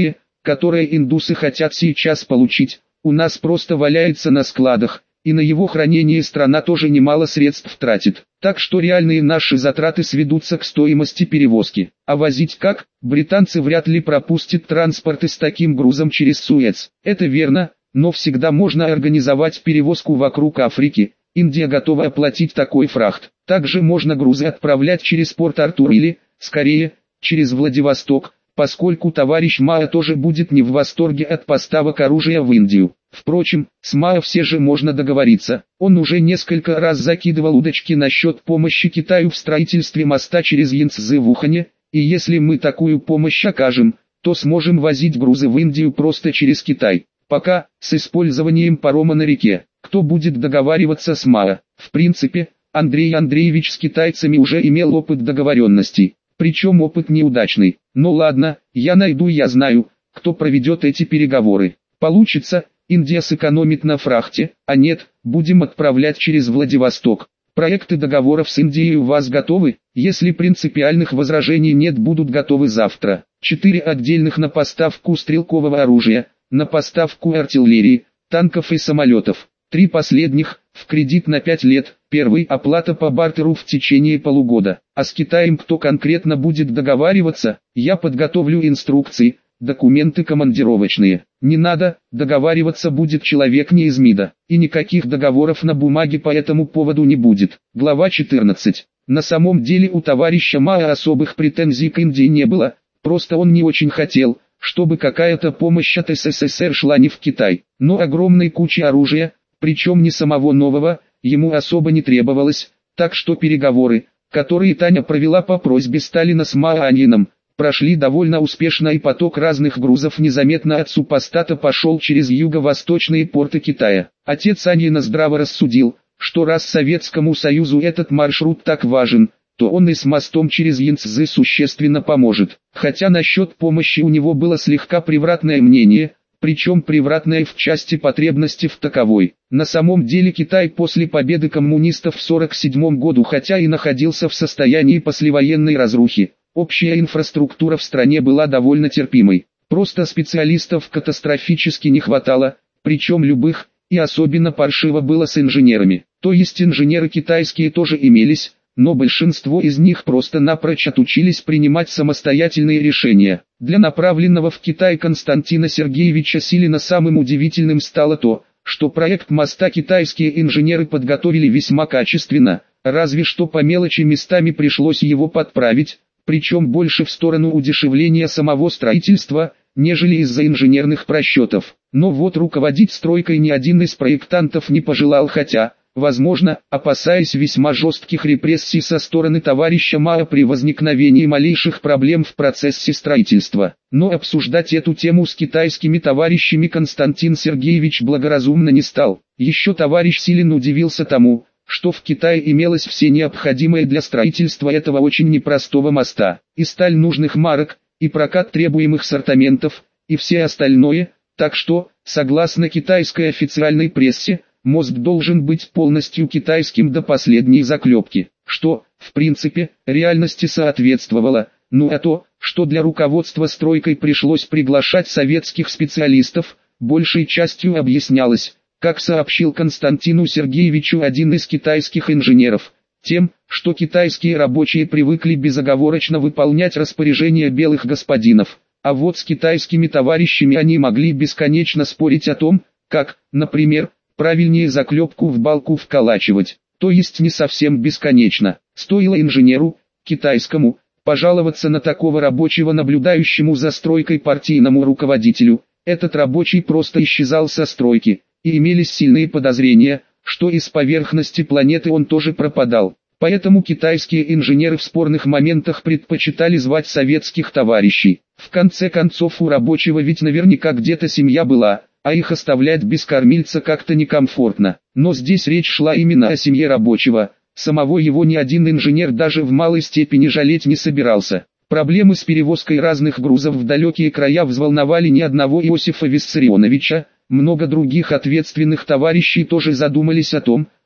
которое индусы хотят сейчас получить, у нас просто валяется на складах, и на его хранение страна тоже немало средств тратит. Так что реальные наши затраты сведутся к стоимости перевозки. А возить как? Британцы вряд ли пропустят транспорты с таким грузом через Суэц. Это верно, но всегда можно организовать перевозку вокруг Африки. Индия готова оплатить такой фрахт. Также можно грузы отправлять через Порт-Артур или, скорее, через Владивосток, поскольку товарищ Мао тоже будет не в восторге от поставок оружия в Индию. Впрочем, с Мао все же можно договориться. Он уже несколько раз закидывал удочки насчет помощи Китаю в строительстве моста через Янцзы в Ухане, и если мы такую помощь окажем, то сможем возить грузы в Индию просто через Китай. Пока, с использованием парома на реке. Кто будет договариваться с Мао? В принципе, Андрей Андреевич с китайцами уже имел опыт договоренностей. Причем опыт неудачный. Но ладно, я знаю, кто проведет эти переговоры. Получится, Индия сэкономит на фрахте, а нет, будем отправлять через Владивосток. Проекты договоров с Индией у вас готовы? Если принципиальных возражений нет, будут готовы завтра. 4 отдельных на поставку стрелкового оружия, на поставку артиллерии, танков и самолетов. 3 последних, в кредит на 5 лет, первый оплата по бартеру в течение полугода. А с Китаем кто конкретно будет договариваться, я подготовлю инструкции, документы командировочные. Не надо, договариваться будет человек не из МИДа. И никаких договоров на бумаге по этому поводу не будет. Глава 14. На самом деле у товарища Мао особых претензий к Индии не было, просто он не очень хотел, чтобы какая-то помощь от СССР шла не в Китай. Но огромной кучи оружия, причем не самого нового, ему особо не требовалось, так что переговоры, которые Таня провела по просьбе Сталина с Мао Аньином, прошли довольно успешно, и поток разных грузов незаметно от супостата пошел через юго-восточные порты Китая. Отец Аньина здраво рассудил, что раз Советскому Союзу этот маршрут так важен, то он и с мостом через Янцзы существенно поможет. Хотя насчет помощи у него было слегка превратное мнение, причем превратное в части потребности в таковой. На самом деле Китай после победы коммунистов в 1947 году хотя и находился в состоянии послевоенной разрухи, общая инфраструктура в стране была довольно терпимой. Просто специалистов катастрофически не хватало, причем любых, и особенно паршиво было с инженерами. То есть инженеры китайские тоже имелись, но большинство из них просто напрочь отучились принимать самостоятельные решения. Для направленного в Китай Константина Сергеевича Силина самым удивительным стало то, что проект моста китайские инженеры подготовили весьма качественно, разве что по мелочи местами пришлось его подправить, причем больше в сторону удешевления самого строительства, нежели из-за инженерных просчетов. Но вот руководить стройкой ни один из проектантов не пожелал, хотя, возможно, опасаясь весьма жестких репрессий со стороны товарища Мао при возникновении малейших проблем в процессе строительства. Но обсуждать эту тему с китайскими товарищами Константин Сергеевич благоразумно не стал. Еще товарищ Силин удивился тому, что в Китае имелось все необходимое для строительства этого очень непростого моста, и сталь нужных марок, и прокат требуемых сортаментов, и все остальное, так что, согласно китайской официальной прессе, мост должен быть полностью китайским до последней заклепки, что, в принципе, реальности соответствовало. Ну а то, что для руководства стройкой пришлось приглашать советских специалистов, большей частью объяснялось, как сообщил Константину Сергеевичу один из китайских инженеров, тем, что китайские рабочие привыкли безоговорочно выполнять распоряжения белых господинов, а вот с китайскими товарищами они могли бесконечно спорить о том, как, например, правильнее заклепку в балку вколачивать, то есть не совсем бесконечно. Стоило инженеру, китайскому, пожаловаться на такого рабочего наблюдающему за стройкой партийному руководителю, этот рабочий просто исчезал со стройки, и имелись сильные подозрения, что из поверхности планеты он тоже пропадал. Поэтому китайские инженеры в спорных моментах предпочитали звать советских товарищей. В конце концов у рабочего ведь наверняка где-то семья была, а их оставлять без кормильца как-то некомфортно. Но здесь речь шла именно о семье рабочего, самого его ни один инженер даже в малой степени жалеть не собирался. Проблемы с перевозкой разных грузов в далекие края взволновали ни одного Иосифа Виссарионовича, много других ответственных товарищей тоже задумались о том,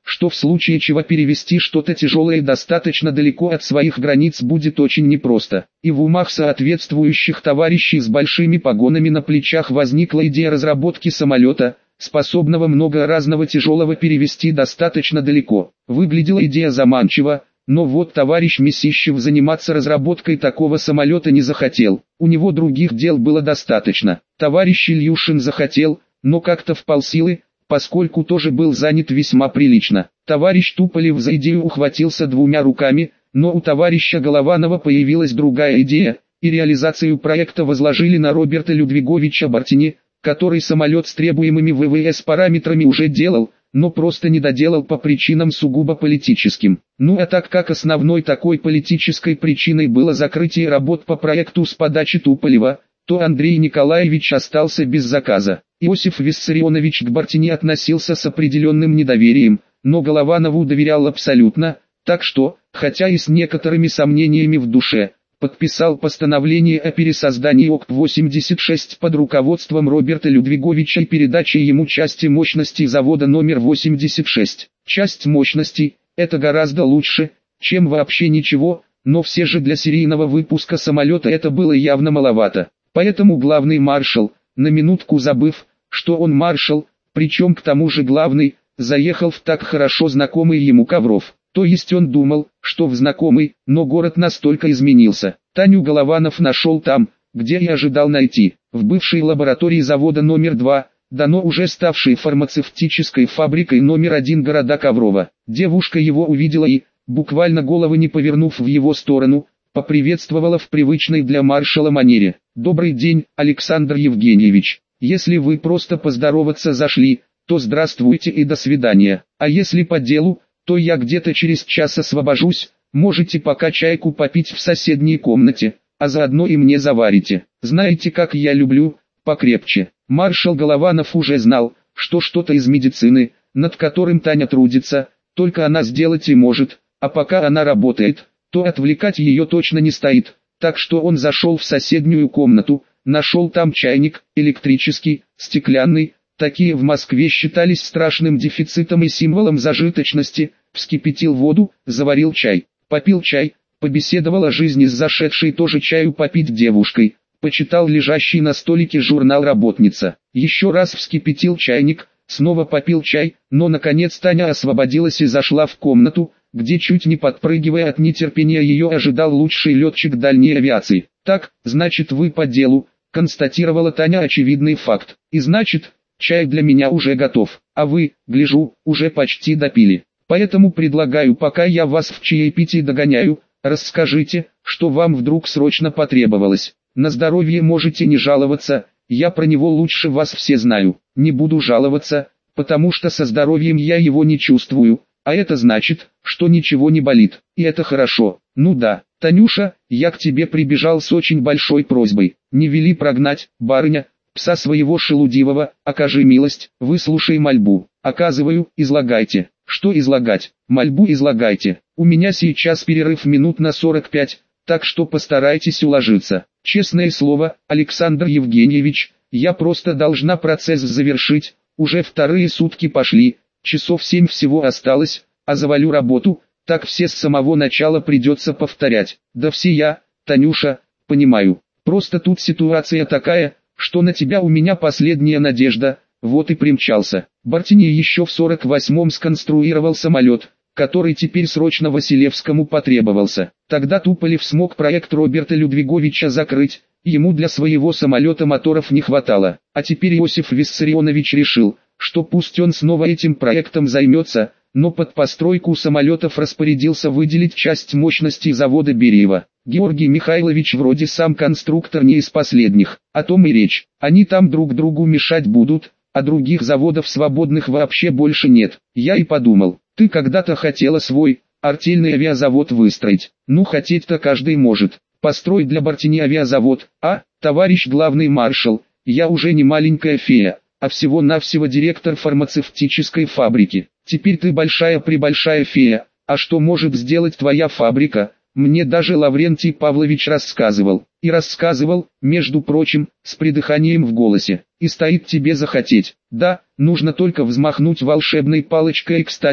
что в случае чего перевести что-то тяжелое достаточно далеко от своих границ будет очень непросто. И в умах соответствующих товарищей с большими погонами на плечах возникла идея разработки самолета, способного много разного тяжелого перевести достаточно далеко. Выглядела идея заманчиво, но вот товарищ Месищев заниматься разработкой такого самолета не захотел, у него других дел было достаточно. Товарищ Ильюшин захотел, но как-то вполсилы, поскольку тоже был занят весьма прилично. Товарищ Туполев за идею ухватился двумя руками, но у товарища Голованова появилась другая идея, и реализацию проекта возложили на Роберта Людвиговича Бартини, который самолет с требуемыми ВВС параметрами уже делал, но просто не доделал по причинам сугубо политическим. Ну а так как основной такой политической причиной было закрытие работ по проекту с подачи Туполева, то Андрей Николаевич остался без заказа. Иосиф Виссарионович к Бартини относился с определенным недоверием, но Голованову доверял абсолютно, так что, хотя и с некоторыми сомнениями в душе, подписал постановление о пересоздании ОК-86 под руководством Роберта Людвиговича и передаче ему части мощностей завода номер 86. Часть мощностей – это гораздо лучше, чем вообще ничего, но все же для серийного выпуска самолета это было явно маловато. Поэтому главный маршал, на минутку забыв, что он маршал, причем к тому же главный, заехал в так хорошо знакомый ему Ковров. То есть он думал, что в знакомый, но город настолько изменился. Таню Голованов нашел там, где и ожидал найти, в бывшей лаборатории завода номер 2, давно уже ставшей фармацевтической фабрикой номер 1 города Коврова. Девушка его увидела и, буквально головы не повернув в его сторону, поприветствовала в привычной для маршала манере. «Добрый день, Александр Евгеньевич. Если вы просто поздороваться зашли, то здравствуйте и до свидания. А если по делу, то я где-то через час освобожусь, можете пока чайку попить в соседней комнате, а заодно и мне заварите. Знаете, как я люблю, покрепче». Маршал Голованов уже знал, что что-то из медицины, над которым Таня трудится, только она сделать и может, а пока она работает, то отвлекать ее точно не стоит, так что он зашел в соседнюю комнату, нашел там чайник, электрический, стеклянный, такие в Москве считались страшным дефицитом и символом зажиточности, вскипятил воду, заварил чай, попил чай, побеседовал о жизни с зашедшей тоже чаю попить девушкой, почитал лежащий на столике журнал «Работница», еще раз вскипятил чайник, снова попил чай, но наконец Таня освободилась и зашла в комнату, где чуть не подпрыгивая от нетерпения ее ожидал лучший летчик дальней авиации. «Так, значит вы по делу», констатировала Таня очевидный факт, «и значит, чай для меня уже готов, а вы, гляжу, уже почти допили. Поэтому предлагаю, пока я вас в чаепитии догоняю, расскажите, что вам вдруг срочно потребовалось. На здоровье можете не жаловаться, я про него лучше вас все знаю. Не буду жаловаться, потому что со здоровьем я его не чувствую, а это значит, что ничего не болит, и это хорошо. Ну да, Танюша, я к тебе прибежал с очень большой просьбой. Не вели прогнать, барыня, пса своего шелудивого, окажи милость, выслушай мольбу. Оказываю, излагайте». «Что излагать? Мольбу излагайте. У меня сейчас перерыв минут на 45, так что постарайтесь уложиться. Честное слово, Александр Евгеньевич, я просто должна процесс завершить, уже вторые сутки пошли, часов 7 всего осталось, а завалю работу, так все с самого начала придется повторять. Да все я, Танюша, понимаю. Просто тут ситуация такая, что на тебя у меня последняя надежда». Вот и примчался. Бартини еще в 48-м сконструировал самолет, который теперь срочно Василевскому потребовался. Тогда Туполев смог проект Роберта Людвиговича закрыть, ему для своего самолета моторов не хватало. А теперь Иосиф Виссарионович решил, что пусть он снова этим проектом займется, но под постройку самолетов распорядился выделить часть мощностей завода Бериева. Георгий Михайлович вроде сам конструктор не из последних, о том и речь. Они там друг другу мешать будут, а других заводов свободных вообще больше нет. Я и подумал, ты когда-то хотела свой, артельный авиазавод выстроить. Ну хотеть-то каждый может. Построй для Бартини авиазавод, а, товарищ главный маршал, я уже не маленькая фея, а всего-навсего директор фармацевтической фабрики. Теперь ты большая-пребольшая фея, а что может сделать твоя фабрика? Мне даже Лаврентий Павлович рассказывал, и рассказывал, между прочим, с придыханием в голосе, и стоит тебе захотеть. Да, нужно только взмахнуть волшебной палочкой. И кстати,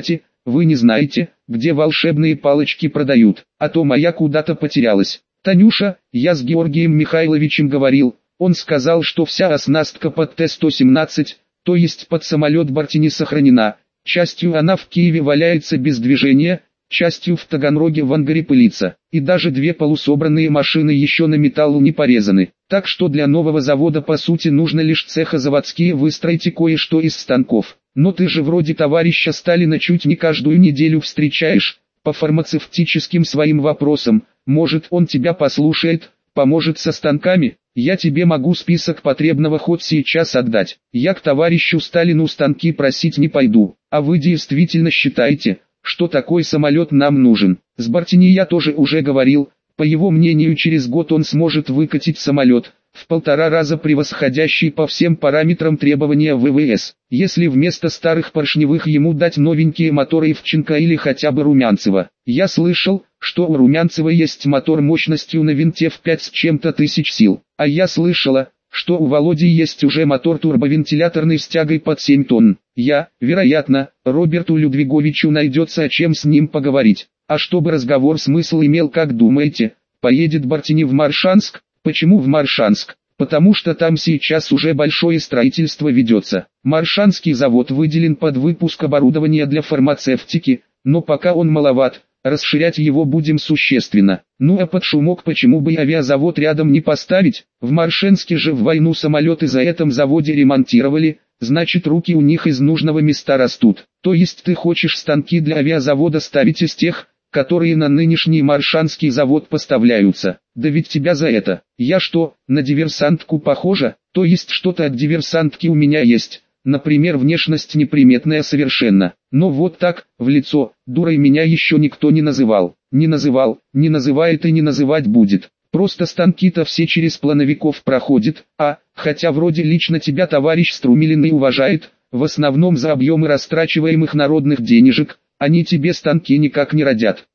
вы не знаете, где волшебные палочки продают, а то моя куда-то потерялась. Танюша, я с Георгием Михайловичем говорил, он сказал, что вся оснастка под Т-117, то есть под самолет Бартини сохранена, частью она в Киеве валяется без движения, частью в Таганроге в ангаре пылится, и даже две полусобранные машины еще на металлу не порезаны. Так что для нового завода по сути нужно лишь цехозаводские выстроить и кое-что из станков. Но ты же вроде товарища Сталина чуть не каждую неделю встречаешь, по фармацевтическим своим вопросам, может он тебя послушает, поможет со станками? Я тебе могу список потребного хоть сейчас отдать. Я к товарищу Сталину станки просить не пойду. А вы действительно считаете, что такой самолет нам нужен? С Бартини я тоже уже говорил, по его мнению через год он сможет выкатить самолет, в 1,5 раза превосходящий по всем параметрам требования ВВС. Если вместо старых поршневых ему дать новенькие моторы Ивченко или хотя бы Румянцева. Я слышал, что у Румянцева есть мотор мощностью на винте в 5 с чем-то тысяч сил. А я слышала, что у Володи есть уже мотор турбовентиляторный с тягой под 7 тонн. Вероятно, Роберту Людвиговичу найдется о чем с ним поговорить. А чтобы разговор смысл имел, как думаете, поедет Бартини в Моршанск? Почему в Моршанск? Потому что там сейчас уже большое строительство ведется. Моршанский завод выделен под выпуск оборудования для фармацевтики, но пока он маловат, расширять его будем существенно. Ну а под шумок почему бы авиазавод рядом не поставить? В Моршанске же в войну самолеты за этом заводе ремонтировали, значит руки у них из нужного места растут. То есть ты хочешь станки для авиазавода ставить из тех, которые на нынешний Моршанский завод поставляются? Да ведь тебя за это. Я что, на диверсантку похожа? То есть что-то от диверсантки у меня есть. Например, внешность неприметная совершенно. Но вот так, в лицо, дурой меня еще никто не называл. Не называет и не называть будет. Просто станки-то все через плановиков проходят, хотя вроде лично тебя товарищ Струмилин и уважает, в основном за объемы растрачиваемых народных денежек, они тебе станки никак не родят.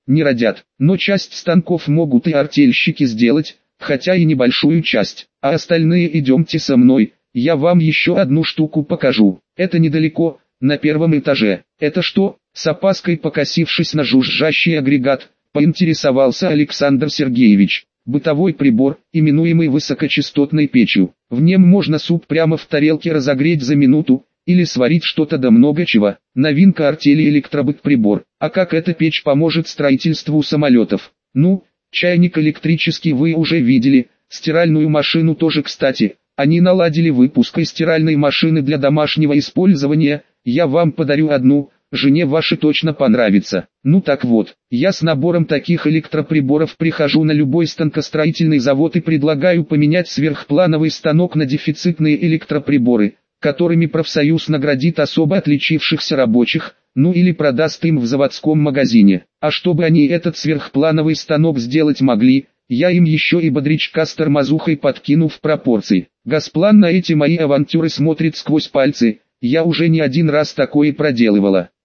Но часть станков могут и артельщики сделать, хотя и небольшую часть. А остальные идемте со мной, я вам еще одну штуку покажу. Это недалеко, на 1 этаже. Это что? С опаской покосившись на жужжащий агрегат, поинтересовался Александр Сергеевич. Бытовой прибор, именуемый высокочастотной печью. В нем можно суп прямо в тарелке разогреть за минуту, или сварить что-то да много чего. Новинка артели электробыт-прибор. А как эта печь поможет строительству самолетов? Ну, чайник электрический вы уже видели, стиральную машину тоже кстати. Они наладили выпуск и стиральной машины для домашнего использования, я вам подарю одну, жене вашей точно понравится. Ну так вот, я с набором таких электроприборов прихожу на любой станкостроительный завод и предлагаю поменять сверхплановый станок на дефицитные электроприборы, которыми профсоюз наградит особо отличившихся рабочих, ну или продаст им в заводском магазине. А чтобы они этот сверхплановый станок сделать могли, я им еще и бодрячка с тормозухой подкину в пропорции. Госплан на эти мои авантюры смотрит сквозь пальцы, я уже не один раз такое проделывала.